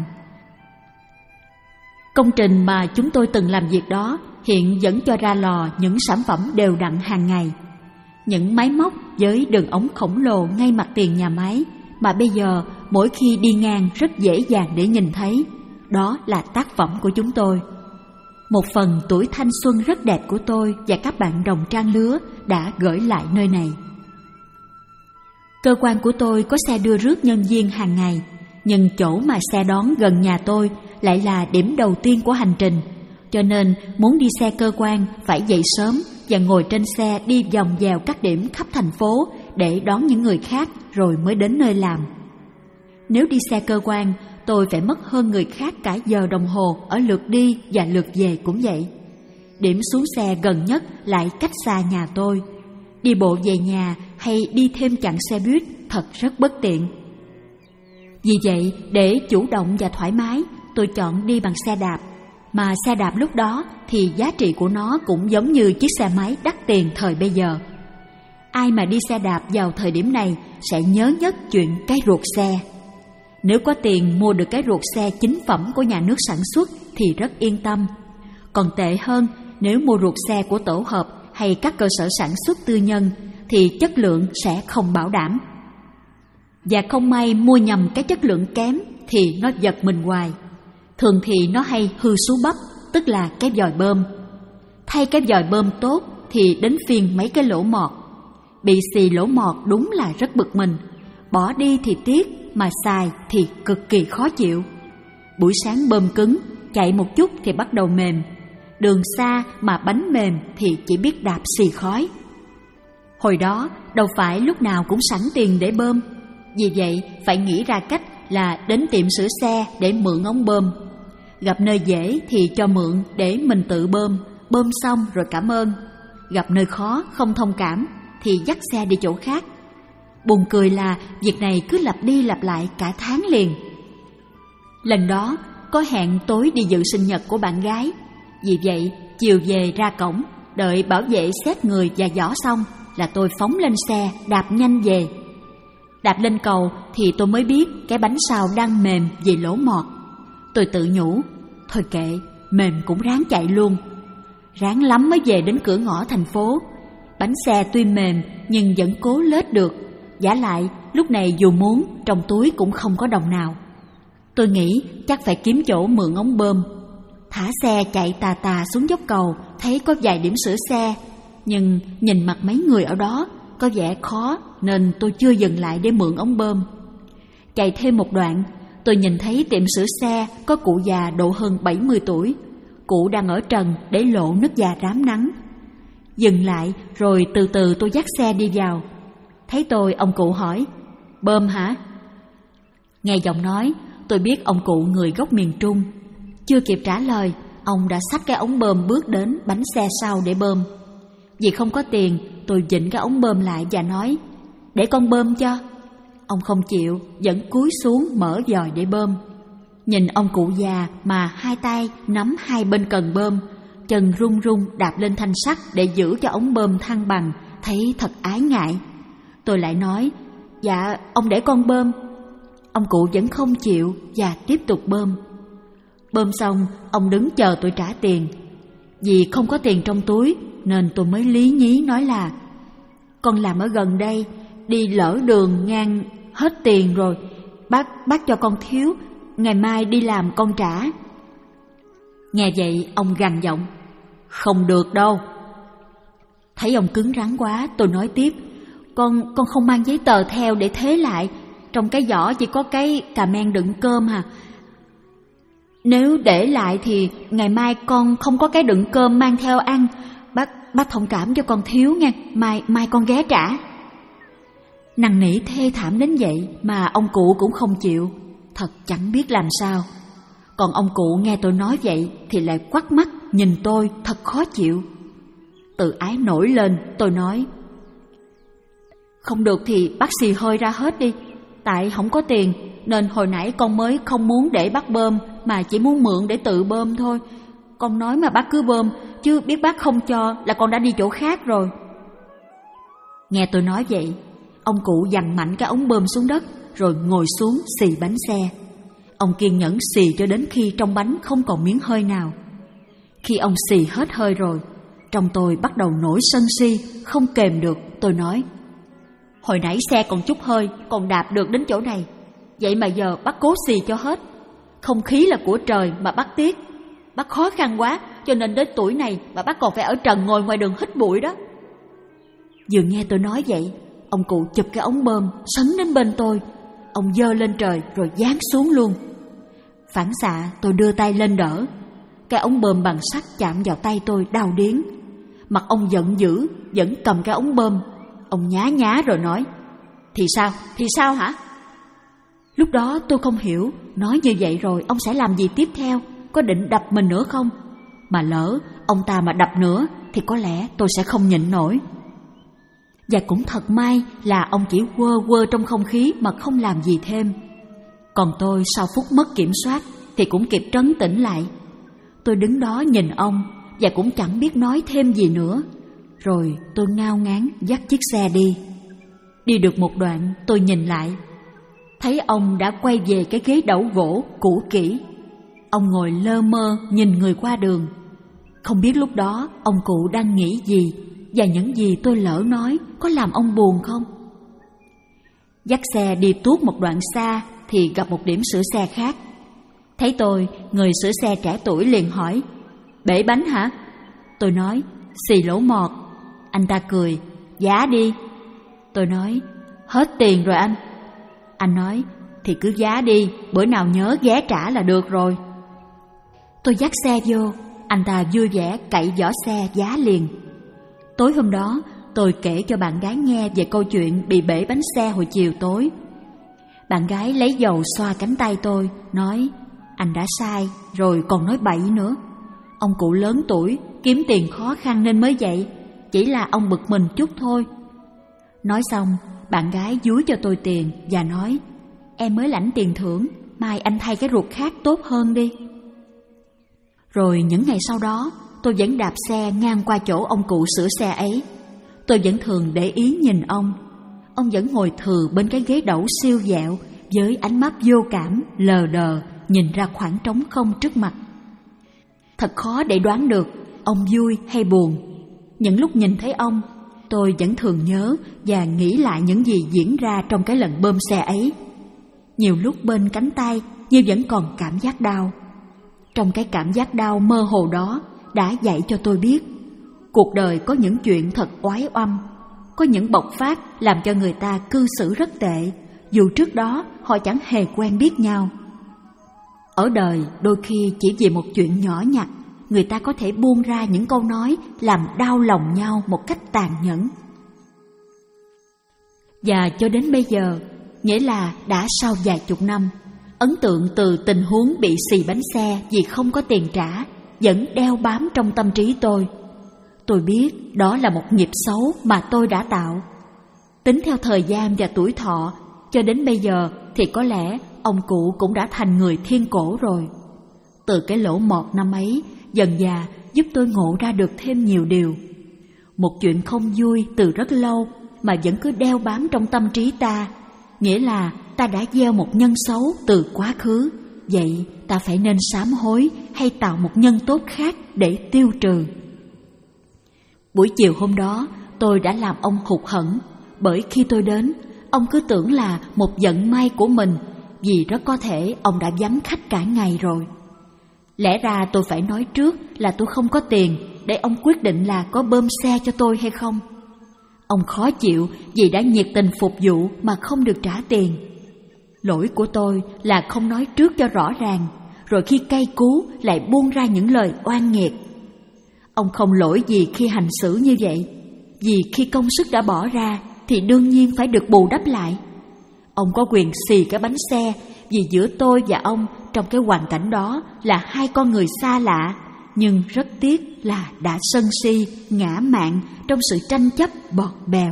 Công trình mà chúng tôi từng làm việc đó hiện vẫn cho ra lò những sản phẩm đều đặn hàng ngày. Những máy móc với đường ống khổng lồ ngay mặt tiền nhà máy mà bây giờ mỗi khi đi ngang rất dễ dàng để nhìn thấy, đó là tác phẩm của chúng tôi. Một phần tuổi thanh xuân rất đẹp của tôi và các bạn đồng trang lứa đã gửi lại nơi này. Cơ quan của tôi có xe đưa rước nhân viên hàng ngày, nhưng chỗ mà xe đón gần nhà tôi lại là điểm đầu tiên của hành trình, cho nên muốn đi xe cơ quan phải dậy sớm và ngồi trên xe đi vòng vèo các điểm khắp thành phố để đón những người khác rồi mới đến nơi làm. Nếu đi xe cơ quan, tôi phải mất hơn người khác cả giờ đồng hồ ở lượt đi và lượt về cũng vậy. Điểm xuống xe gần nhất lại cách xa nhà tôi. Đi bộ về nhà hay đi thêm chặng xe buýt thật rất bất tiện. Vì vậy, để chủ động và thoải mái, tôi chọn đi bằng xe đạp. Mà xe đạp lúc đó thì giá trị của nó cũng giống như chiếc xe máy đắt tiền thời bây giờ. Ai mà đi xe đạp vào thời điểm này sẽ nhớ nhất chuyện cái ruột xe. Nếu có tiền mua được cái ruột xe chính phẩm của nhà nước sản xuất thì rất yên tâm. Còn tệ hơn, nếu mua ruột xe của tổ hợp hay các cơ sở sản xuất tư nhân thì chất lượng sẽ không bảo đảm. Và không may mua nhầm cái chất lượng kém thì nó giật mình hoài. Thường thì nó hay hư sú bắp, tức là cái vòi bơm. Thay cái vòi bơm tốt thì đến phiên mấy cái lỗ mọt. Bị xì lỗ mọt đúng là rất bực mình. Bỏ đi thì tiếc, mà xài thì cực kỳ khó chịu. Buổi sáng bơm cứng, chạy một chút thì bắt đầu mềm. Đường xa mà bánh mềm thì chỉ biết đạp xì khói. Hồi đó đâu phải lúc nào cũng sẵn tiền để bơm. Vì vậy phải nghĩ ra cách là đến tiệm sửa xe để mượn ống bơm. Gặp nơi dễ thì cho mượn để mình tự bơm, bơm xong rồi cảm ơn. Gặp nơi khó không thông cảm thì dắt xe đi chỗ khác. Buồn cười là việc này cứ lặp đi lặp lại cả tháng liền. Lần đó có hẹn tối đi dự sinh nhật của bạn gái. Vì vậy chiều về ra cổng, đợi bảo vệ xếp người và giỏ xong là tôi phóng lên xe đạp nhanh về. Đạp lên cầu thì tôi mới biết cái bánh sau đang mềm vì lỗ mọt. Tôi tự nhủ, thôi kệ, mềm cũng ráng chạy luôn. Ráng lắm mới về đến cửa ngõ thành phố. Bánh xe tuy mềm nhưng vẫn cố lết được. Vả lại lúc này dù muốn, trong túi cũng không có đồng nào. Tôi nghĩ chắc phải kiếm chỗ mượn ống bơm. Thả xe chạy tà tà xuống dốc cầu, thấy có vài điểm sửa xe, nhưng nhìn mặt mấy người ở đó có vẻ khó nên tôi chưa dừng lại để mượn ống bơm. Chạy thêm một đoạn, tôi nhìn thấy tiệm sửa xe có cụ già độ hơn bảy mươi tuổi. Cụ đang ở trần để lộ nứt da rám nắng. Dừng lại rồi từ từ tôi dắt xe đi vào. Thấy tôi, ông cụ hỏi: "Bơm hả?" Nghe giọng nói, tôi biết ông cụ người gốc miền Trung. Chưa kịp trả lời, ông đã xách cái ống bơm bước đến bánh xe sau để bơm. Vì không có tiền, tôi vịn cái ống bơm lại và nói: "Để con bơm cho." Ông không chịu, vẫn cúi xuống mở vòi để bơm. Nhìn ông cụ già mà hai tay nắm hai bên cần bơm, chân run run đạp lên thanh sắt để giữ cho ống bơm thăng bằng, thấy thật ái ngại. Tôi lại nói: "Dạ, ông để con bơm." Ông cụ vẫn không chịu và tiếp tục bơm. Bơm xong, ông đứng chờ tôi trả tiền. Vì không có tiền trong túi nên tôi mới lý nhí nói là: "Con làm ở gần đây, đi lỡ đường ngang hết tiền rồi, bác bác cho con thiếu, ngày mai đi làm con trả." Nghe vậy ông gằn giọng: "Không được đâu." Thấy ông cứng rắn quá, tôi nói tiếp: Con con không mang giấy tờ theo để thế lại, trong cái giỏ chỉ có cái cà men đựng cơm hà. Nếu để lại thì ngày mai con không có cái đựng cơm mang theo ăn. Bác bác thông cảm cho con thiếu nha, mai mai con ghé trả." Năn nỉ thê thảm đến vậy mà ông cụ cũng không chịu, thật chẳng biết làm sao. Còn ông cụ nghe tôi nói vậy thì lại quắt mắt nhìn tôi thật khó chịu. Tự ái nổi lên, tôi nói: "Không được thì bác xì hơi ra hết đi. Tại không có tiền nên hồi nãy con mới không muốn để bác bơm mà chỉ muốn mượn để tự bơm thôi. Con nói mà bác cứ bơm, chứ biết bác không cho là con đã đi chỗ khác rồi." Nghe tôi nói vậy, ông cụ giằng mạnh cái ống bơm xuống đất rồi ngồi xuống xì bánh xe. Ông kiên nhẫn xì cho đến khi trong bánh không còn miếng hơi nào. Khi ông xì hết hơi rồi, trong tôi bắt đầu nổi sân si, không kềm được. Tôi nói: "Hồi nãy xe còn chút hơi, còn đạp được đến chỗ này. Vậy mà giờ bác cố xì cho hết. Không khí là của trời mà bác tiếc. Bác khó khăn quá, cho nên đến tuổi này mà bác còn phải ở trần ngồi ngoài đường hít bụi đó." Vừa nghe tôi nói vậy, ông cụ chụp cái ống bơm sấn đến bên tôi. Ông giơ lên trời rồi giáng xuống luôn. Phản xạ tôi đưa tay lên đỡ. Cái ống bơm bằng sắt chạm vào tay tôi đau điếng. Mặt ông giận dữ, vẫn cầm cái ống bơm. Ông nhá nhá rồi nói: "Thì sao, thì sao hả?" Lúc đó tôi không hiểu, nói như vậy rồi ông sẽ làm gì tiếp theo, có định đập mình nữa không? Mà lỡ ông ta mà đập nữa thì có lẽ tôi sẽ không nhịn nổi. Và cũng thật may là ông chỉ quơ quơ trong không khí mà không làm gì thêm. Còn tôi sau phút mất kiểm soát thì cũng kịp trấn tĩnh lại. Tôi đứng đó nhìn ông và cũng chẳng biết nói thêm gì nữa. Rồi tôi ngao ngán dắt chiếc xe đi. Đi được một đoạn tôi nhìn lại, thấy ông đã quay về cái ghế đẩu gỗ cũ kỹ. Ông ngồi lơ mơ nhìn người qua đường. Không biết lúc đó ông cụ đang nghĩ gì, và những gì tôi lỡ nói có làm ông buồn không? Dắt xe đi tuốt một đoạn xa thì gặp một điểm sửa xe khác. Thấy tôi, người sửa xe trẻ tuổi liền hỏi: "Bể bánh hả?" Tôi nói: "Xì lỗ mọt." Anh ta cười: "Giá đi." Tôi nói: "Hết tiền rồi anh." Anh nói: "Thì cứ giá đi, bữa nào nhớ ghé trả là được rồi." Tôi dắt xe vô, anh ta vui vẻ cậy vỏ xe giá liền. Tối hôm đó, tôi kể cho bạn gái nghe về câu chuyện bị bể bánh xe hồi chiều tối. Bạn gái lấy dầu xoa cánh tay tôi, nói: "Anh đã sai, rồi còn nói bậy nữa. Ông cụ lớn tuổi, kiếm tiền khó khăn nên mới vậy, chỉ là ông bực mình chút thôi." Nói xong, bạn gái dúi cho tôi tiền và nói: "Em mới lãnh tiền thưởng, mai anh thay cái ruột khác tốt hơn đi." Rồi những ngày sau đó, tôi vẫn đạp xe ngang qua chỗ ông cụ sửa xe ấy. Tôi vẫn thường để ý nhìn ông. Ông vẫn ngồi thừ bên cái ghế đẩu siêu dẹo, với ánh mắt vô cảm, lờ đờ, nhìn ra khoảng trống không trước mặt. Thật khó để đoán được ông vui hay buồn. Những lúc nhìn thấy ông, tôi vẫn thường nhớ và nghĩ lại những gì diễn ra trong cái lần bơm xe ấy. Nhiều lúc bên cánh tay như vẫn còn cảm giác đau. Trong cái cảm giác đau mơ hồ đó đã dạy cho tôi biết cuộc đời có những chuyện thật oái oăm, có những bộc phát làm cho người ta cư xử rất tệ, dù trước đó họ chẳng hề quen biết nhau. Ở đời đôi khi chỉ vì một chuyện nhỏ nhặt, người ta có thể buông ra những câu nói làm đau lòng nhau một cách tàn nhẫn. Và cho đến bây giờ, nghĩa là đã sau vài chục năm, ấn tượng từ tình huống bị xì bánh xe vì không có tiền trả vẫn đeo bám trong tâm trí tôi. Tôi biết đó là một nghiệp xấu mà tôi đã tạo. Tính theo thời gian và tuổi thọ, cho đến bây giờ thì có lẽ ông cụ cũng đã thành người thiên cổ rồi. Từ cái lỗ mọt năm ấy, dần dà giúp tôi ngộ ra được thêm nhiều điều. Một chuyện không vui từ rất lâu mà vẫn cứ đeo bám trong tâm trí ta, nghĩa là ta đã gieo một nhân xấu từ quá khứ. Vậy ta phải nên sám hối hay tạo một nhân tốt khác để tiêu trừ. Buổi chiều hôm đó tôi đã làm ông hụt hẫng, bởi khi tôi đến, ông cứ tưởng là một vận may của mình, vì rất có thể ông đã vắng khách cả ngày rồi. Lẽ ra tôi phải nói trước là tôi không có tiền để ông quyết định là có bơm xe cho tôi hay không. Ông khó chịu vì đã nhiệt tình phục vụ mà không được trả tiền. Lỗi của tôi là không nói trước cho rõ ràng, rồi khi cay cú lại buông ra những lời oan nghiệt. Ông không lỗi gì khi hành xử như vậy, vì khi công sức đã bỏ ra thì đương nhiên phải được bù đắp lại. Ông có quyền xì cái bánh xe vì giữa tôi và ông trong cái hoàn cảnh đó là hai con người xa lạ, nhưng rất tiếc là đã sân si, ngã mạn trong sự tranh chấp bọt bèo.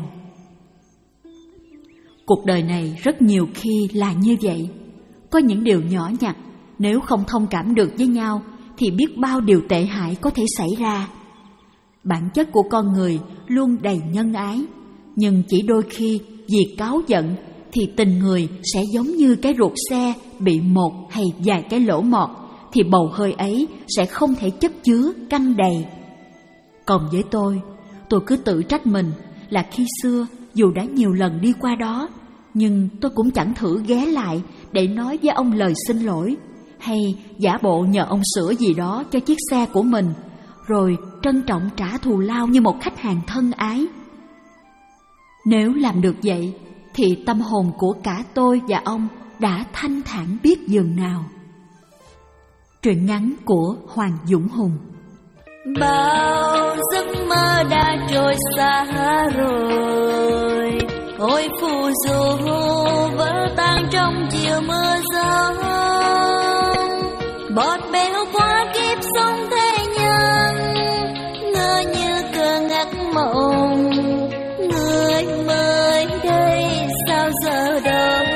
Cuộc đời này rất nhiều khi là như vậy. Có những điều nhỏ nhặt, nếu không thông cảm được với nhau thì biết bao điều tệ hại có thể xảy ra. Bản chất của con người luôn đầy nhân ái, nhưng chỉ đôi khi vì cáu giận thì tình người sẽ giống như cái ruột xe bị một hay vài cái lỗ mọt, thì bầu hơi ấy sẽ không thể chất chứa căng đầy. Còn với tôi, tôi cứ tự trách mình là khi xưa dù đã nhiều lần đi qua đó, nhưng tôi cũng chẳng thử ghé lại để nói với ông lời xin lỗi, hay giả bộ nhờ ông sửa gì đó cho chiếc xe của mình, rồi trân trọng trả thù lao như một khách hàng thân ái. Nếu làm được vậy, thì tâm hồn của cả tôi và ông đã thanh thản biết dường nào. Truyện ngắn của Hoàng Dũng Hùng. Bao giấc mơ đã trôi xa rồi, ôi phù du vỡ tan trong chiều mưa gió. Bọt bèo qua kiếp sống thế nhân, ngỡ như cơn ác mộng. Người mới đây sao giờ đâu?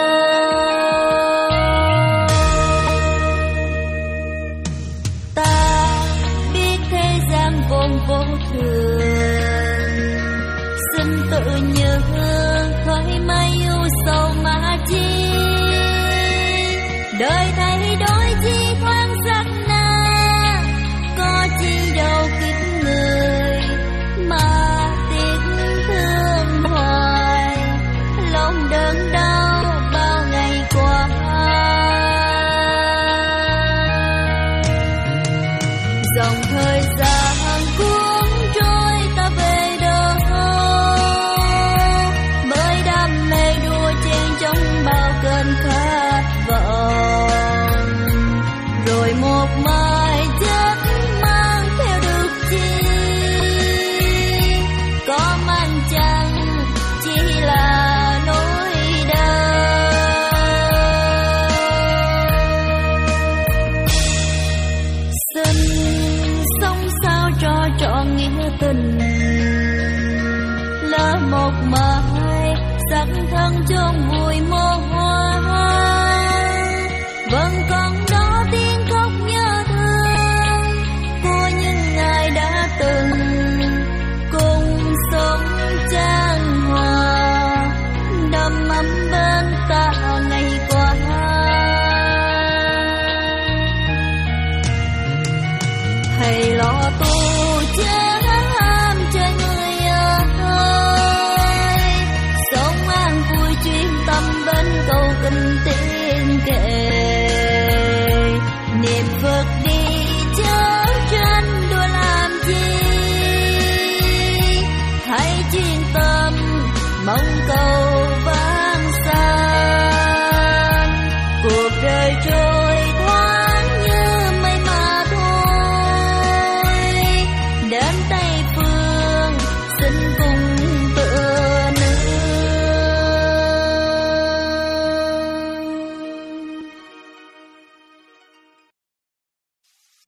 Ta biết thế gian vốn vô thường, xin tự nhường thoải mái yêu sầu mà chi. Đời thay đổi chi thoáng giấc na, có chi đâu kiếp người mà tiếc thương hoài, lòng đớn đau bao ngày qua. Dòng thời gian cuốn trôi ta về đâu, bởi đam mê đua chen trong bao cơn khát vọng, rồi một mai giấc mang theo được chi, có mang chăng chỉ là nỗi đau. Xin sống sao cho trọn nghĩa tình, lỡ một mai sắc thân chôn vùi mồ hoa. Vẫn còn đó tiếng khóc nhớ thương của những ngày đã từng cùng sống chan hòa, đầm ấm bên ta ngày qua. Thầy lo tu chớ ham chơi người ơi,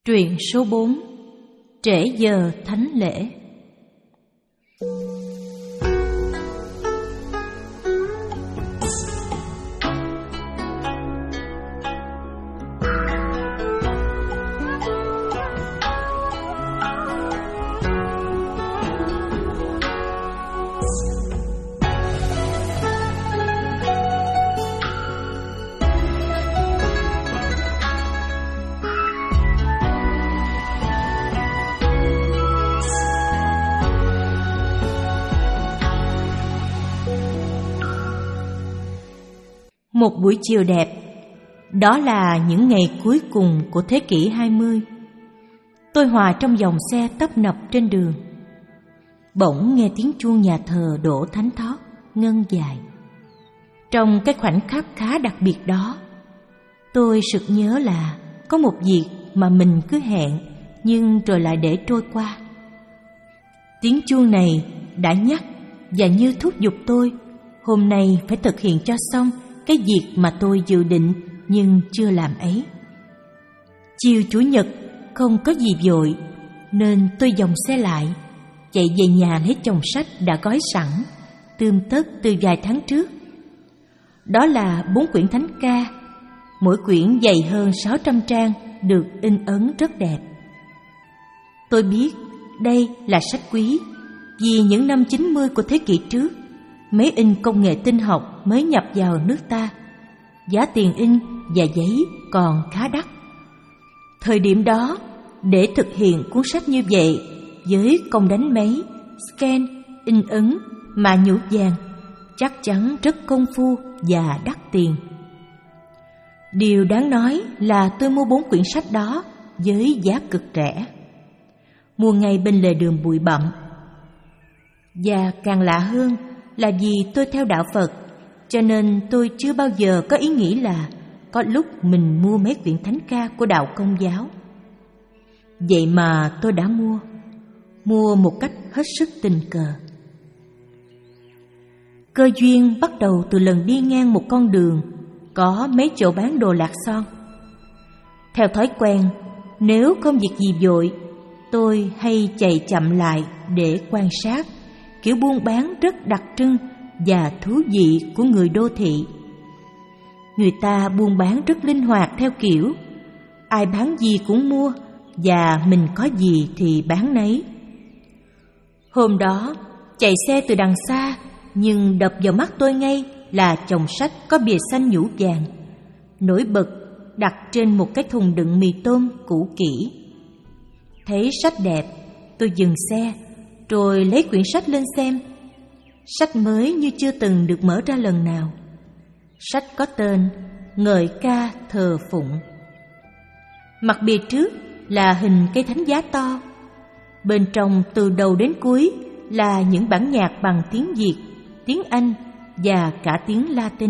Truyện số bốn. Trễ giờ thánh lễ. Một buổi chiều đẹp, đó là những ngày cuối cùng của thế kỷ hai mươi. Tôi hòa trong dòng xe tấp nập trên đường. Bỗng nghe tiếng chuông nhà thờ đổ thánh thót, ngân dài. Trong cái khoảnh khắc khá đặc biệt đó, tôi sực nhớ là có một việc mà mình cứ hẹn nhưng rồi lại để trôi qua. Tiếng chuông này đã nhắc và như thúc giục tôi hôm nay phải thực hiện cho xong cái việc mà tôi dự định nhưng chưa làm ấy. Chiều Chủ nhật không có gì vội nên tôi dòng xe lại, chạy về nhà lấy chồng sách đã gói sẵn, tươm tất từ vài tháng trước. Đó là bốn quyển thánh ca, mỗi quyển dày hơn sáu trăm trang, được in ấn rất đẹp. Tôi biết đây là sách quý vì những năm chín mươi của thế kỷ trước, máy in công nghệ tinh học mới nhập vào nước ta. Giá tiền in và giấy còn khá đắt. Thời điểm đó, để thực hiện cuốn sách như vậy với công đánh máy, scan, in ấn mà nhũ vàng, chắc chắn rất công phu và đắt tiền. Điều đáng nói là tôi mua bốn quyển sách đó với giá cực rẻ. Mua ngay bên lề đường bụi bặm. Và càng lạ hơn là vì tôi theo đạo Phật, cho nên tôi chưa bao giờ có ý nghĩ là có lúc mình mua mấy quyển thánh ca của đạo Công giáo. Vậy mà tôi đã mua, mua một cách hết sức tình cờ. Cơ duyên bắt đầu từ lần đi ngang một con đường có mấy chỗ bán đồ lạc son. Theo thói quen, nếu không việc gì vội, tôi hay chạy chậm lại để quan sát kiểu buôn bán rất đặc trưng và thú vị của người đô thị. Người ta buôn bán rất linh hoạt theo kiểu ai bán gì cũng mua và mình có gì thì bán nấy. Hôm đó, chạy xe từ đằng xa nhưng đập vào mắt tôi ngay là chồng sách có bìa xanh nhũ vàng, nổi bật đặt trên một cái thùng đựng mì tôm cũ kỹ. Thấy sách đẹp, tôi dừng xe rồi lấy quyển sách lên xem. Sách mới như chưa từng được mở ra lần nào. Sách có tên Ngợi ca thờ phụng. Mặt bìa trước là hình cây thánh giá to. Bên trong từ đầu đến cuối là những bản nhạc bằng tiếng Việt, tiếng Anh và cả tiếng Latin.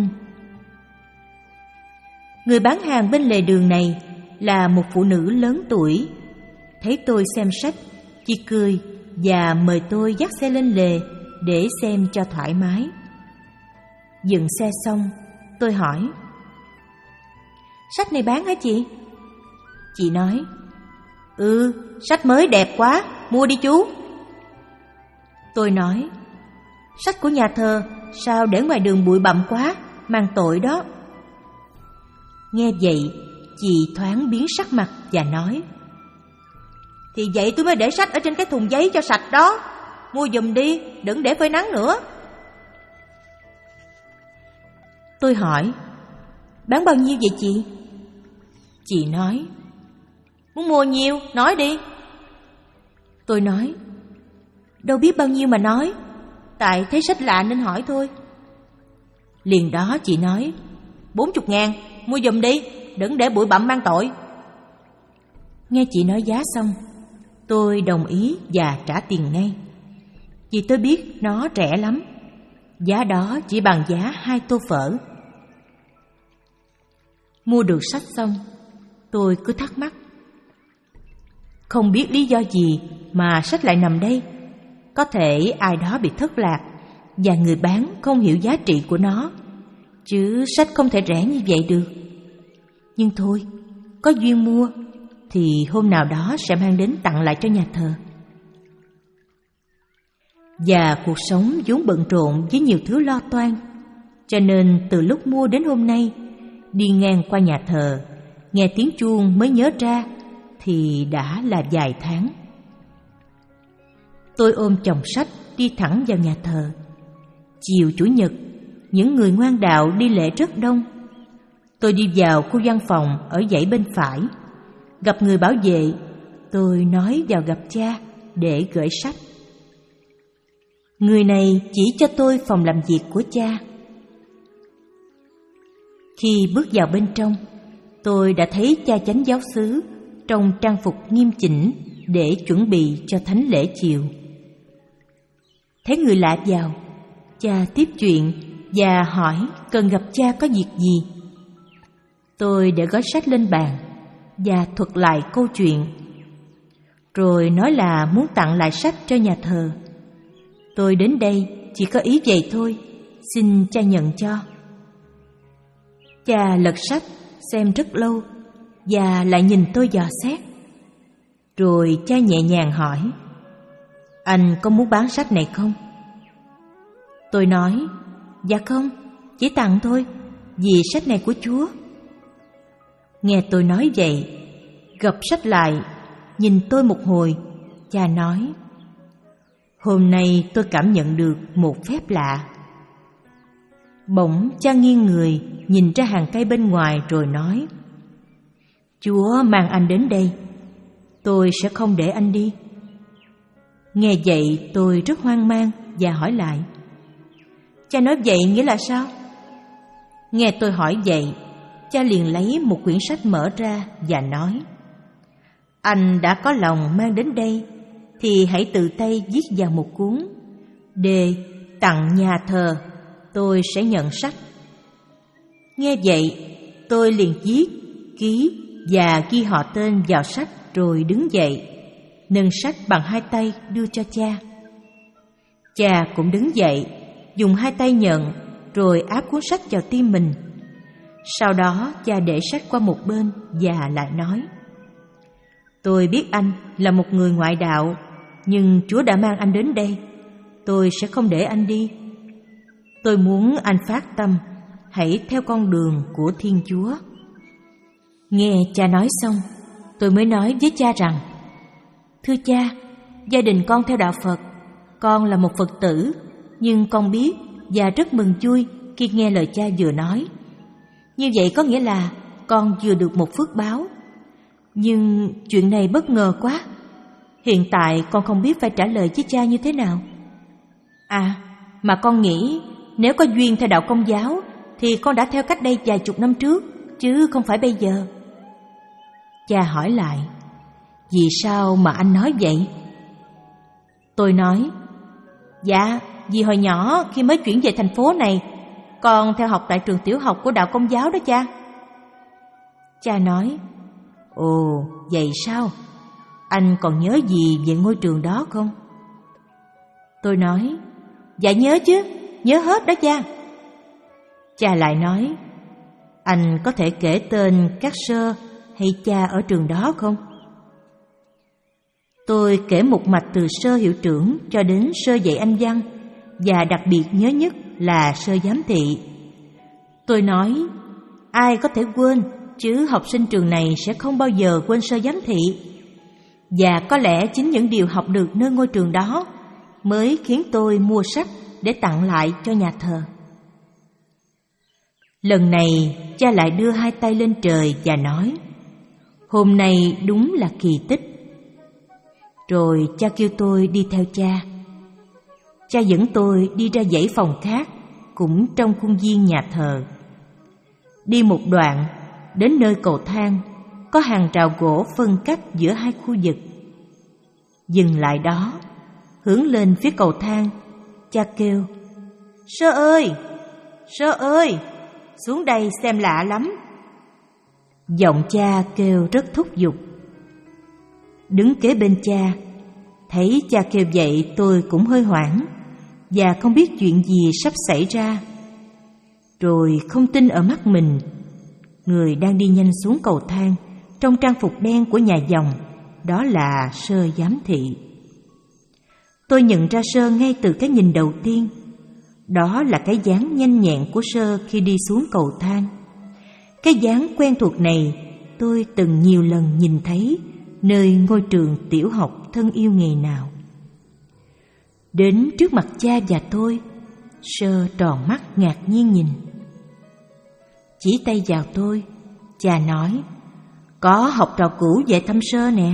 Người bán hàng bên lề đường này là một phụ nữ lớn tuổi. Thấy tôi xem sách, chị cười và mời tôi dắt xe lên lề để xem cho thoải mái. Dừng xe xong, tôi hỏi: "Sách này bán hả chị?" Chị nói: "Ừ, sách mới đẹp quá, mua đi chú." Tôi nói: "Sách của nhà thờ, sao để ngoài đường bụi bặm quá, mang tội đó." Nghe vậy, chị thoáng biến sắc mặt và nói: "Thì vậy tôi mới để sách ở trên cái thùng giấy cho sạch đó. Mua giùm đi, đừng để phơi nắng nữa." Tôi hỏi: "Bán bao nhiêu vậy chị?" Chị nói: "Muốn mua nhiêu, nói đi." Tôi nói: "Đâu biết bao nhiêu mà nói, tại thấy sách lạ nên hỏi thôi." Liền đó chị nói: Bốn chục ngàn, mua giùm đi, đừng để bụi bặm mang tội." Nghe chị nói giá xong, tôi đồng ý và trả tiền ngay. Vì tôi biết nó rẻ lắm, giá đó chỉ bằng giá hai tô phở. Mua được sách xong, tôi cứ thắc mắc, không biết lý do gì mà sách lại nằm đây. Có thể ai đó bị thất lạc và người bán không hiểu giá trị của nó, chứ sách không thể rẻ như vậy được. Nhưng thôi, có duyên mua, thì hôm nào đó sẽ mang đến tặng lại cho nhà thờ. Và cuộc sống vốn bận rộn với nhiều thứ lo toan, cho nên từ lúc mua đến hôm nay, đi ngang qua nhà thờ, nghe tiếng chuông mới nhớ ra thì đã là vài tháng. Tôi ôm chồng sách đi thẳng vào nhà thờ. Chiều Chủ nhật, những người ngoan đạo đi lễ rất đông. Tôi đi vào khu văn phòng ở dãy bên phải. Gặp người bảo vệ, tôi nói vào gặp cha để gửi sách. Người này chỉ cho tôi phòng làm việc của cha. Khi bước vào bên trong, tôi đã thấy cha chánh giáo xứ trong trang phục nghiêm chỉnh để chuẩn bị cho thánh lễ chiều. Thấy người lạ vào, cha tiếp chuyện và hỏi cần gặp cha có việc gì. Tôi để gói sách lên bàn và thuật lại câu chuyện, rồi nói là muốn tặng lại sách cho nhà thờ. Tôi đến đây chỉ có ý vậy thôi, xin cha nhận cho. Cha lật sách xem rất lâu và lại nhìn tôi dò xét. Rồi cha nhẹ nhàng hỏi, anh có muốn bán sách này không? Tôi nói, dạ không, chỉ tặng thôi, vì sách này của Chúa. Nghe tôi nói vậy, gập sách lại, nhìn tôi một hồi, cha nói, hôm nay tôi cảm nhận được một phép lạ. Bỗng cha nghiêng người, nhìn ra hàng cây bên ngoài rồi nói, Chúa mang anh đến đây, tôi sẽ không để anh đi. Nghe vậy tôi rất hoang mang và hỏi lại, cha nói vậy nghĩa là sao? Nghe tôi hỏi vậy, cha liền lấy một quyển sách mở ra và nói, anh đã có lòng mang đến đây thì hãy tự tay viết vào một cuốn, đề tặng nhà thờ, tôi sẽ nhận sách. Nghe vậy, tôi liền viết, ký và ghi họ tên vào sách rồi đứng dậy, nâng sách bằng hai tay đưa cho cha. Cha cũng đứng dậy, dùng hai tay nhận, rồi áp cuốn sách vào tim mình. Sau đó cha để sách qua một bên và lại nói, tôi biết anh là một người ngoại đạo, nhưng Chúa đã mang anh đến đây, tôi sẽ không để anh đi. Tôi muốn anh phát tâm, hãy theo con đường của Thiên Chúa. Nghe cha nói xong, tôi mới nói với cha rằng, thưa cha, gia đình con theo đạo Phật, con là một Phật tử, nhưng con biết và rất mừng vui khi nghe lời cha vừa nói. Như vậy có nghĩa là con vừa được một phước báo. Nhưng chuyện này bất ngờ quá. Hiện tại con không biết phải trả lời với cha như thế nào. À, mà con nghĩ nếu có duyên theo đạo Công giáo thì con đã theo cách đây vài chục năm trước, chứ không phải bây giờ. Cha hỏi lại, vì sao mà anh nói vậy? Tôi nói, dạ, vì hồi nhỏ khi mới chuyển về thành phố này, con theo học tại trường tiểu học của đạo Công giáo đó cha. Cha nói, ồ, vậy sao? Anh còn nhớ gì về ngôi trường đó không? Tôi nói, dạ nhớ chứ, nhớ hết đó cha. Cha lại nói, anh có thể kể tên các sơ hay cha ở trường đó không? Tôi kể một mạch từ sơ hiệu trưởng cho đến sơ dạy Anh văn, và đặc biệt nhớ nhất là sơ giám thị. Tôi nói, ai có thể quên, chứ học sinh trường này sẽ không bao giờ quên sơ giám thị. Và có lẽ chính những điều học được nơi ngôi trường đó mới khiến tôi mua sách để tặng lại cho nhà thờ. Lần này cha lại đưa hai tay lên trời và nói, hôm nay đúng là kỳ tích. Rồi cha kêu tôi đi theo cha. Cha dẫn tôi đi ra dãy phòng khác, cũng trong khuôn viên nhà thờ. Đi một đoạn, đến nơi cầu thang, có hàng rào gỗ phân cách giữa hai khu vực. Dừng lại đó, hướng lên phía cầu thang, cha kêu, Sơ ơi, Sơ ơi, xuống đây xem lạ lắm. Giọng cha kêu rất thúc giục. Đứng kế bên cha, thấy cha kêu vậy tôi cũng hơi hoảng và không biết chuyện gì sắp xảy ra. Rồi không tin ở mắt mình, người đang đi nhanh xuống cầu thang trong trang phục đen của nhà dòng, đó là Sơ giám thị. Tôi nhận ra Sơ ngay từ cái nhìn đầu tiên. Đó là cái dáng nhanh nhẹn của Sơ khi đi xuống cầu thang. Cái dáng quen thuộc này tôi từng nhiều lần nhìn thấy nơi ngôi trường tiểu học thân yêu ngày nào. Đến trước mặt cha và tôi, Sơ tròn mắt ngạc nhiên nhìn. Chỉ tay vào tôi, cha nói: "Có học trò cũ về thăm Sơ nè."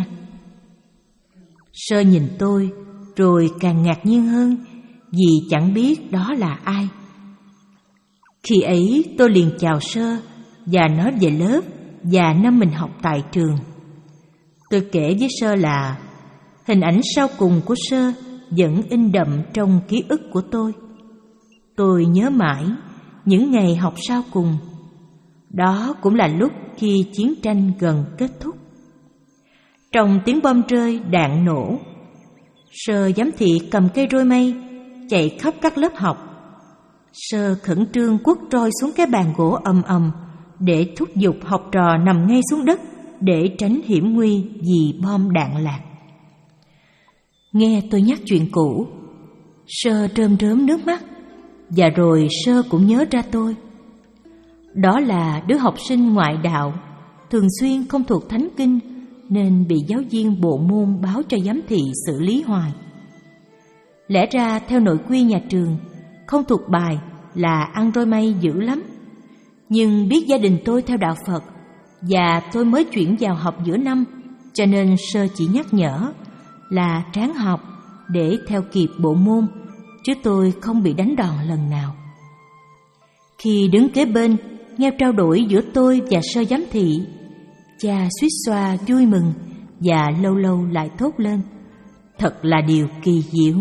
Sơ nhìn tôi rồi càng ngạc nhiên hơn vì chẳng biết đó là ai. Khi ấy tôi liền chào Sơ và nói về lớp và năm mình học tại trường. Tôi kể với Sơ là hình ảnh sau cùng của Sơ vẫn in đậm trong ký ức của tôi. Tôi nhớ mãi những ngày học sau cùng. Đó cũng là lúc khi chiến tranh gần kết thúc. Trong tiếng bom rơi, đạn nổ, Sơ giám thị cầm cây roi mây chạy khắp các lớp học. Sơ khẩn trương quất roi xuống cái bàn gỗ ầm ầm để thúc giục học trò nằm ngay xuống đất để tránh hiểm nguy vì bom đạn lạc. Nghe tôi nhắc chuyện cũ, Sơ rơm rớm nước mắt, và rồi Sơ cũng nhớ ra tôi. Đó là đứa học sinh ngoại đạo, thường xuyên không thuộc thánh kinh nên bị giáo viên bộ môn báo cho giám thị xử lý hoài. Lẽ ra theo nội quy nhà trường, không thuộc bài là ăn roi mây dữ lắm. Nhưng biết gia đình tôi theo đạo Phật và tôi mới chuyển vào học giữa năm, cho nên Sơ chỉ nhắc nhở là ráng học để theo kịp bộ môn, chứ tôi không bị đánh đòn lần nào. Khi đứng kế bên nghe trao đổi giữa tôi và Sơ giám thị, cha suýt xoa vui mừng và lâu lâu lại thốt lên: "Thật là điều kỳ diệu."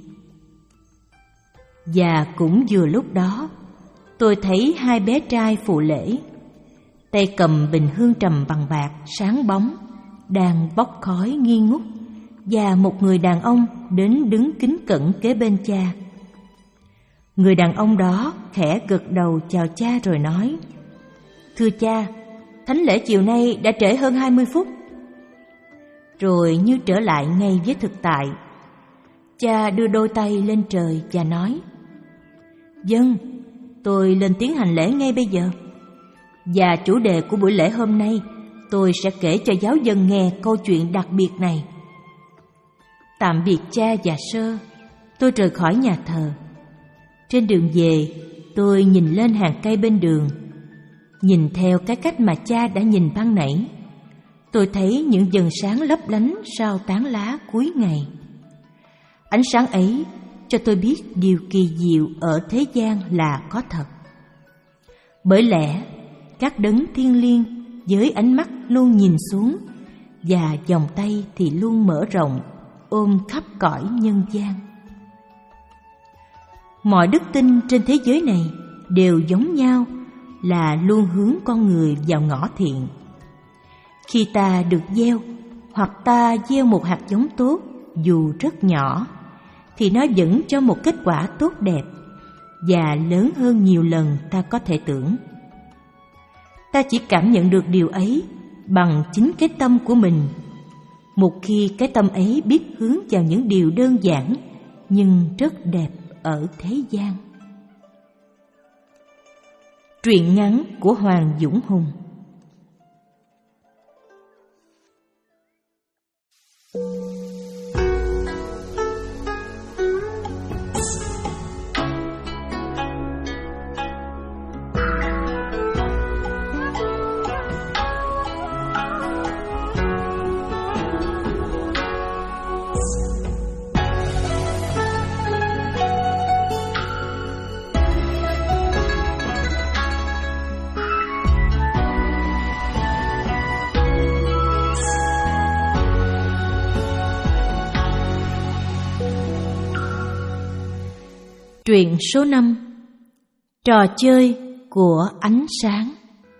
Và cũng vừa lúc đó, tôi thấy hai bé trai phụ lễ, tay cầm bình hương trầm bằng bạc sáng bóng, đang bốc khói nghi ngút, và một người đàn ông đến đứng kính cẩn kế bên cha. Người đàn ông đó khẽ gật đầu chào cha rồi nói: "Thưa cha, thánh lễ chiều nay đã trễ hơn hai mươi phút." Rồi như trở lại ngay với thực tại, cha đưa đôi tay lên trời và nói: "Vâng, tôi lên tiếng hành lễ ngay bây giờ. Và chủ đề của buổi lễ hôm nay, tôi sẽ kể cho giáo dân nghe câu chuyện đặc biệt này." Tạm biệt cha và Sơ, tôi rời khỏi nhà thờ. Trên đường về, tôi nhìn lên hàng cây bên đường. Nhìn theo cái cách mà cha đã nhìn ban nãy, tôi thấy những vầng sáng lấp lánh sau tán lá cuối ngày. Ánh sáng ấy cho tôi biết điều kỳ diệu ở thế gian là có thật. Bởi lẽ các đấng thiêng liêng với ánh mắt luôn nhìn xuống, và vòng tay thì luôn mở rộng ôm khắp cõi nhân gian. Mọi đức tin trên thế giới này đều giống nhau, là luôn hướng con người vào ngõ thiện. Khi ta được gieo, hoặc ta gieo một hạt giống tốt dù rất nhỏ, thì nó vẫn cho một kết quả tốt đẹp và lớn hơn nhiều lần ta có thể tưởng. Ta chỉ cảm nhận được điều ấy bằng chính cái tâm của mình, một khi cái tâm ấy biết hướng vào những điều đơn giản nhưng rất đẹp ở thế gian. Truyện ngắn của Hoàng Dũng Hùng. Truyện số năm. Trò chơi của ánh sáng.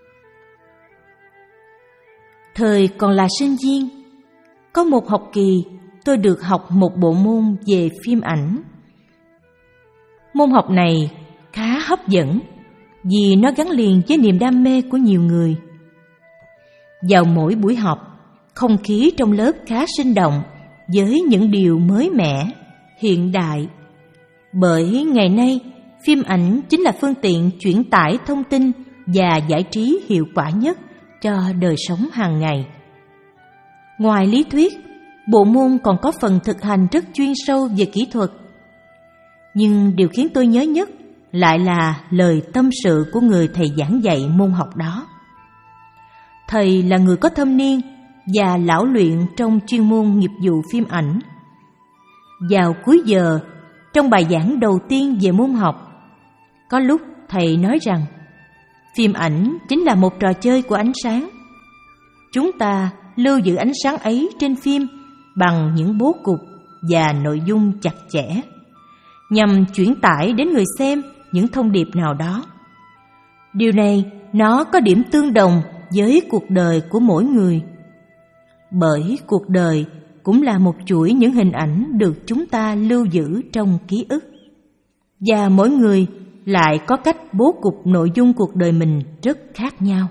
Thời còn là sinh viên, có một học kỳ tôi được học một bộ môn về phim ảnh. Môn học này khá hấp dẫn vì nó gắn liền với niềm đam mê của nhiều người. Vào mỗi buổi học, không khí trong lớp khá sinh động với những điều mới mẻ, hiện đại. Bởi ngày nay, phim ảnh chính là phương tiện chuyển tải thông tin và giải trí hiệu quả nhất cho đời sống hàng ngày. Ngoài lý thuyết, bộ môn còn có phần thực hành rất chuyên sâu về kỹ thuật. Nhưng điều khiến tôi nhớ nhất lại là lời tâm sự của người thầy giảng dạy môn học đó. Thầy là người có thâm niên và lão luyện trong chuyên môn nghiệp vụ phim ảnh. Vào cuối giờ, trong bài giảng đầu tiên về môn học, có lúc thầy nói rằng phim ảnh chính là một trò chơi của ánh sáng. Chúng ta lưu giữ ánh sáng ấy trên phim bằng những bố cục và nội dung chặt chẽ, nhằm chuyển tải đến người xem những thông điệp nào đó. Điều này nó có điểm tương đồng với cuộc đời của mỗi người. Bởi cuộc đời cũng là một chuỗi những hình ảnh được chúng ta lưu giữ trong ký ức. Và mỗi người lại có cách bố cục nội dung cuộc đời mình rất khác nhau.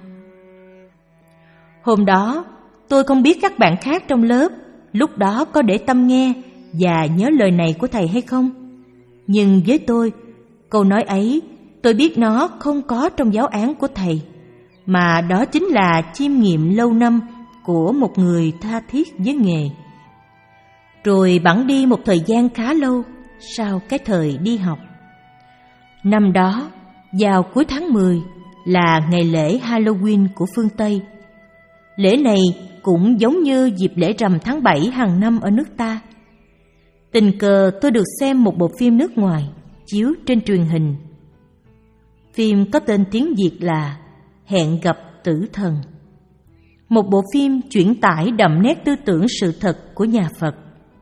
Hôm đó, tôi không biết các bạn khác trong lớp lúc đó có để tâm nghe và nhớ lời này của thầy hay không. Nhưng với tôi, câu nói ấy, tôi biết nó không có trong giáo án của thầy, mà đó chính là chiêm nghiệm lâu năm của một người tha thiết với nghề. Rồi bẵng đi một thời gian khá lâu sau cái thời đi học. Năm đó, vào cuối tháng mười là ngày lễ Halloween của phương Tây. Lễ này cũng giống như dịp lễ rằm tháng bảy hàng năm ở nước ta. Tình cờ tôi được xem một bộ phim nước ngoài chiếu trên truyền hình. Phim có tên tiếng Việt là Hẹn gặp tử thần. Một bộ phim chuyển tải đậm nét tư tưởng sự thật của nhà Phật.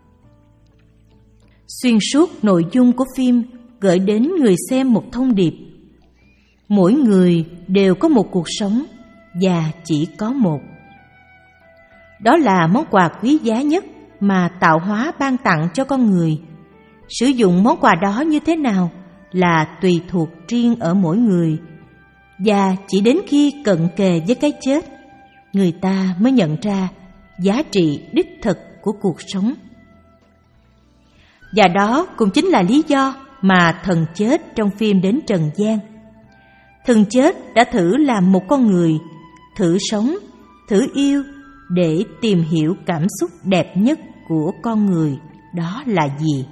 Xuyên suốt nội dung của phim gửi đến người xem một thông điệp. Mỗi người đều có một cuộc sống và chỉ có một. Đó là món quà quý giá nhất mà tạo hóa ban tặng cho con người. Sử dụng món quà đó như thế nào là tùy thuộc riêng ở mỗi người. Và chỉ đến khi cận kề với cái chết, người ta mới nhận ra giá trị đích thực của cuộc sống. Và đó cũng chính là lý do mà thần chết trong phim đến trần gian. Thần chết đã thử làm một con người, thử sống, thử yêu để tìm hiểu cảm xúc đẹp nhất của con người đó là gì.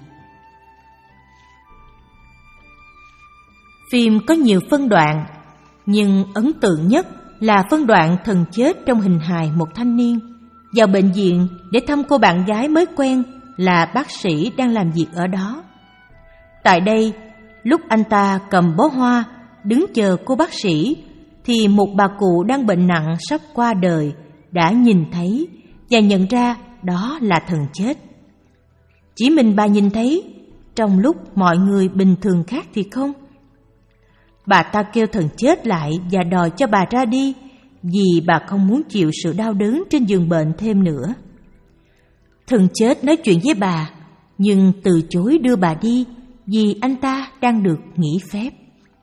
Phim có nhiều phân đoạn, nhưng ấn tượng nhất là phân đoạn thần chết trong hình hài một thanh niên vào bệnh viện để thăm cô bạn gái mới quen là bác sĩ đang làm việc ở đó. Tại đây, lúc anh ta cầm bó hoa đứng chờ cô bác sĩ, thì một bà cụ đang bệnh nặng sắp qua đời đã nhìn thấy và nhận ra đó là thần chết. Chỉ mình bà nhìn thấy, trong lúc mọi người bình thường khác thì không. Bà ta kêu thần chết lại và đòi cho bà ra đi, vì bà không muốn chịu sự đau đớn trên giường bệnh thêm nữa. Thần chết nói chuyện với bà, nhưng từ chối đưa bà đi vì anh ta đang được nghỉ phép.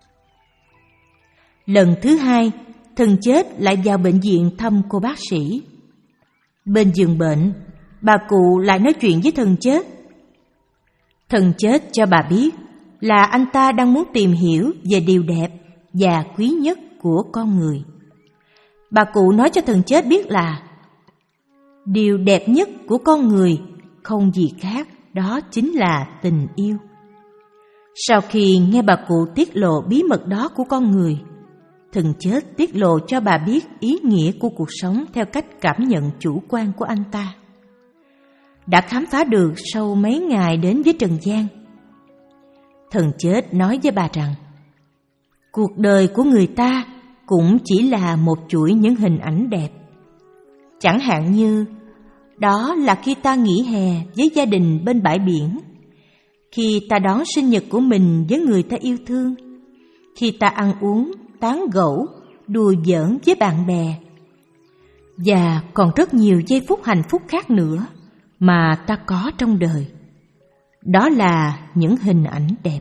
Lần thứ hai, thần chết lại vào bệnh viện thăm cô bác sĩ. Bên giường bệnh, bà cụ lại nói chuyện với thần chết. Thần chết cho bà biết là anh ta đang muốn tìm hiểu về điều đẹp và quý nhất của con người. Bà cụ nói cho thần chết biết là điều đẹp nhất của con người không gì khác, đó chính là tình yêu. Sau khi nghe bà cụ tiết lộ bí mật đó của con người, thần chết tiết lộ cho bà biết ý nghĩa của cuộc sống theo cách cảm nhận chủ quan của anh ta. Đã khám phá được sau mấy ngày đến với trần gian. Thần chết nói với bà rằng cuộc đời của người ta cũng chỉ là một chuỗi những hình ảnh đẹp. Chẳng hạn như đó là khi ta nghỉ hè với gia đình bên bãi biển, khi ta đón sinh nhật của mình với người ta yêu thương, khi ta ăn uống, tán gẫu, đùa giỡn với bạn bè. Và còn rất nhiều giây phút hạnh phúc khác nữa mà ta có trong đời. Đó là những hình ảnh đẹp.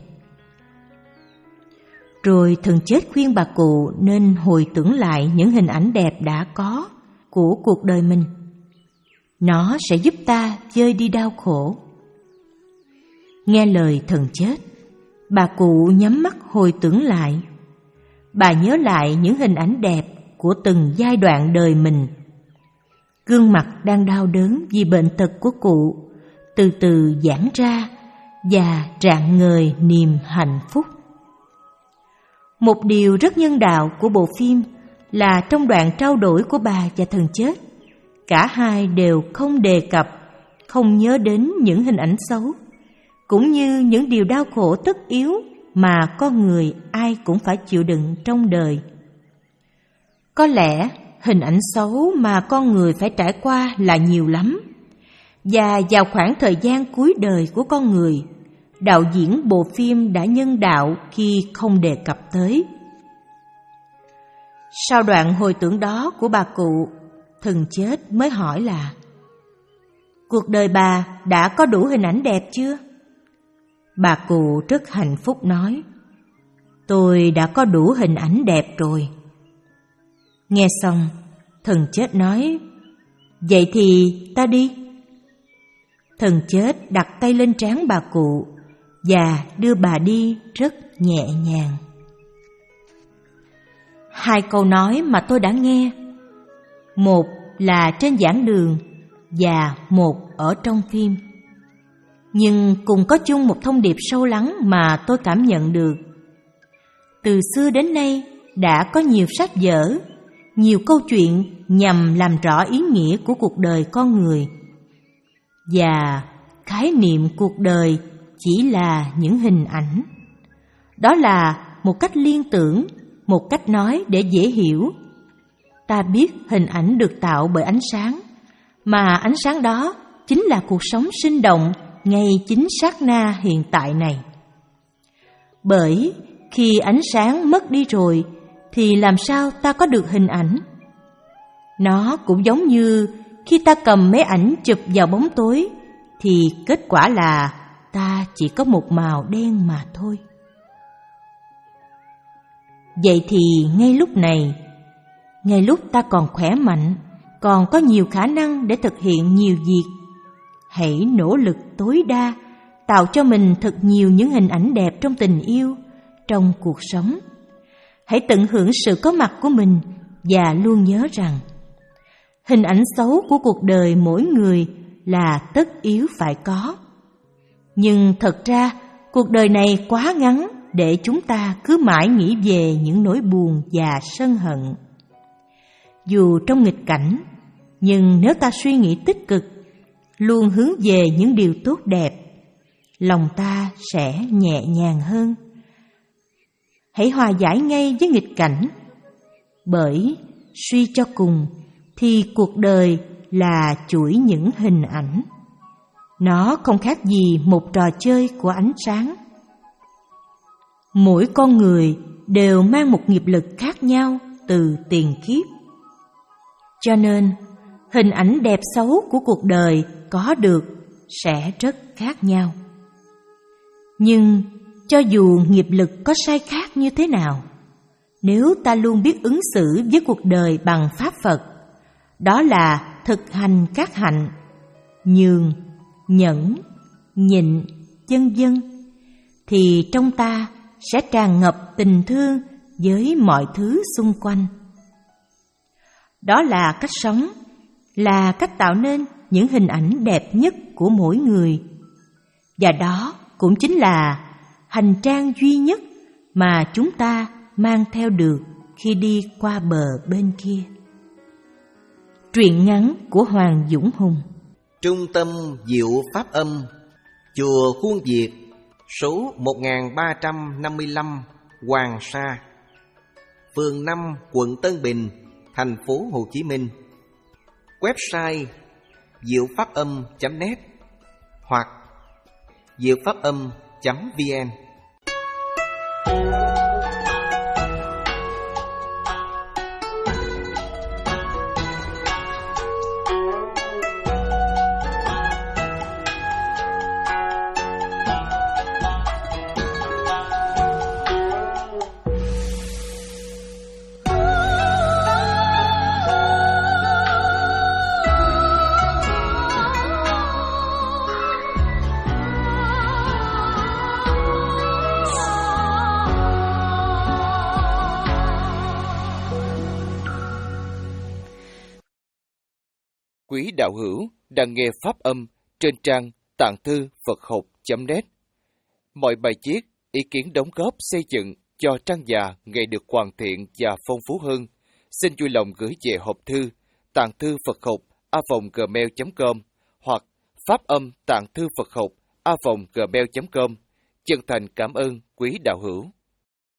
Rồi thần chết khuyên bà cụ nên hồi tưởng lại những hình ảnh đẹp đã có của cuộc đời mình. Nó sẽ giúp ta vơi đi đau khổ. Nghe lời thần chết, bà cụ nhắm mắt hồi tưởng lại. Bà nhớ lại những hình ảnh đẹp của từng giai đoạn đời mình. Gương mặt đang đau đớn vì bệnh tật của cụ từ từ giãn ra và rạng ngời niềm hạnh phúc. Một điều rất nhân đạo của bộ phim là trong đoạn trao đổi của bà và thần chết, cả hai đều không đề cập, không nhớ đến những hình ảnh xấu, cũng như những điều đau khổ tất yếu mà con người ai cũng phải chịu đựng trong đời. Có lẽ hình ảnh xấu mà con người phải trải qua là nhiều lắm, và vào khoảng thời gian cuối đời của con người, đạo diễn bộ phim đã nhân đạo khi không đề cập tới. Sau đoạn hồi tưởng đó của bà cụ, thần chết mới hỏi là: cuộc đời bà đã có đủ hình ảnh đẹp chưa? Bà cụ rất hạnh phúc nói: tôi đã có đủ hình ảnh đẹp rồi. Nghe xong, thần chết nói: vậy thì ta đi. Thần chết đặt tay lên trán bà cụ và đưa bà đi rất nhẹ nhàng. Hai câu nói mà tôi đã nghe, một là trên giảng đường và một ở trong phim, nhưng cùng có chung một thông điệp sâu lắng mà tôi cảm nhận được. Từ xưa đến nay đã có nhiều sách vở, nhiều câu chuyện nhằm làm rõ ý nghĩa của cuộc đời con người. Và khái niệm cuộc đời chỉ là những hình ảnh. Đó là một cách liên tưởng, một cách nói để dễ hiểu. Ta biết hình ảnh được tạo bởi ánh sáng, mà ánh sáng đó chính là cuộc sống sinh động ngay chính sát na hiện tại này. Bởi khi ánh sáng mất đi rồi thì làm sao ta có được hình ảnh? Nó cũng giống như khi ta cầm máy ảnh chụp vào bóng tối thì kết quả là ta chỉ có một màu đen mà thôi. Vậy thì ngay lúc này, ngay lúc ta còn khỏe mạnh, còn có nhiều khả năng để thực hiện nhiều việc, hãy nỗ lực tối đa tạo cho mình thật nhiều những hình ảnh đẹp trong tình yêu, trong cuộc sống. Hãy tận hưởng sự có mặt của mình và luôn nhớ rằng hình ảnh xấu của cuộc đời mỗi người là tất yếu phải có. Nhưng thật ra cuộc đời này quá ngắn để chúng ta cứ mãi nghĩ về những nỗi buồn và sân hận. Dù trong nghịch cảnh, nhưng nếu ta suy nghĩ tích cực, luôn hướng về những điều tốt đẹp, lòng ta sẽ nhẹ nhàng hơn. Hãy hòa giải ngay với nghịch cảnh, bởi suy cho cùng thì cuộc đời là chuỗi những hình ảnh. Nó không khác gì một trò chơi của ánh sáng. Mỗi con người đều mang một nghiệp lực khác nhau từ tiền kiếp. Cho nên, hình ảnh đẹp xấu của cuộc đời có được sẽ rất khác nhau. Nhưng cho dù nghiệp lực có sai khác như thế nào, nếu ta luôn biết ứng xử với cuộc đời bằng pháp Phật, đó là thực hành các hạnh nhường, nhẫn, nhịn, vân vân, thì trong ta sẽ tràn ngập tình thương với mọi thứ xung quanh. Đó là cách sống, là cách tạo nên những hình ảnh đẹp nhất của mỗi người. Và đó cũng chính là hành trang duy nhất mà chúng ta mang theo được khi đi qua bờ bên kia. Truyện ngắn của Hoàng Dũng Hùng. Trung tâm Diệu Pháp Âm, Chùa Khuôn Việt, số một nghìn ba trăm năm mươi lăm Hoàng Sa, phường năm, quận Tân Bình, thành phố Hồ Chí Minh. Website diệu pháp âm chấm net hoặc diệu pháp âm chấm vn. quý đạo hữu đang nghe pháp âm trên trang tạng thư Phật học chấm net. Mọi bài viết, ý kiến đóng góp xây dựng cho trang già ngày được hoàn thiện và phong phú hơn, xin vui lòng gửi về hộp thư tạng thư Phật học a vòng gmail chấm com hoặc pháp âm tạng thư Phật học a vòng gmail chấm com. Chân thành cảm ơn quý đạo hữu.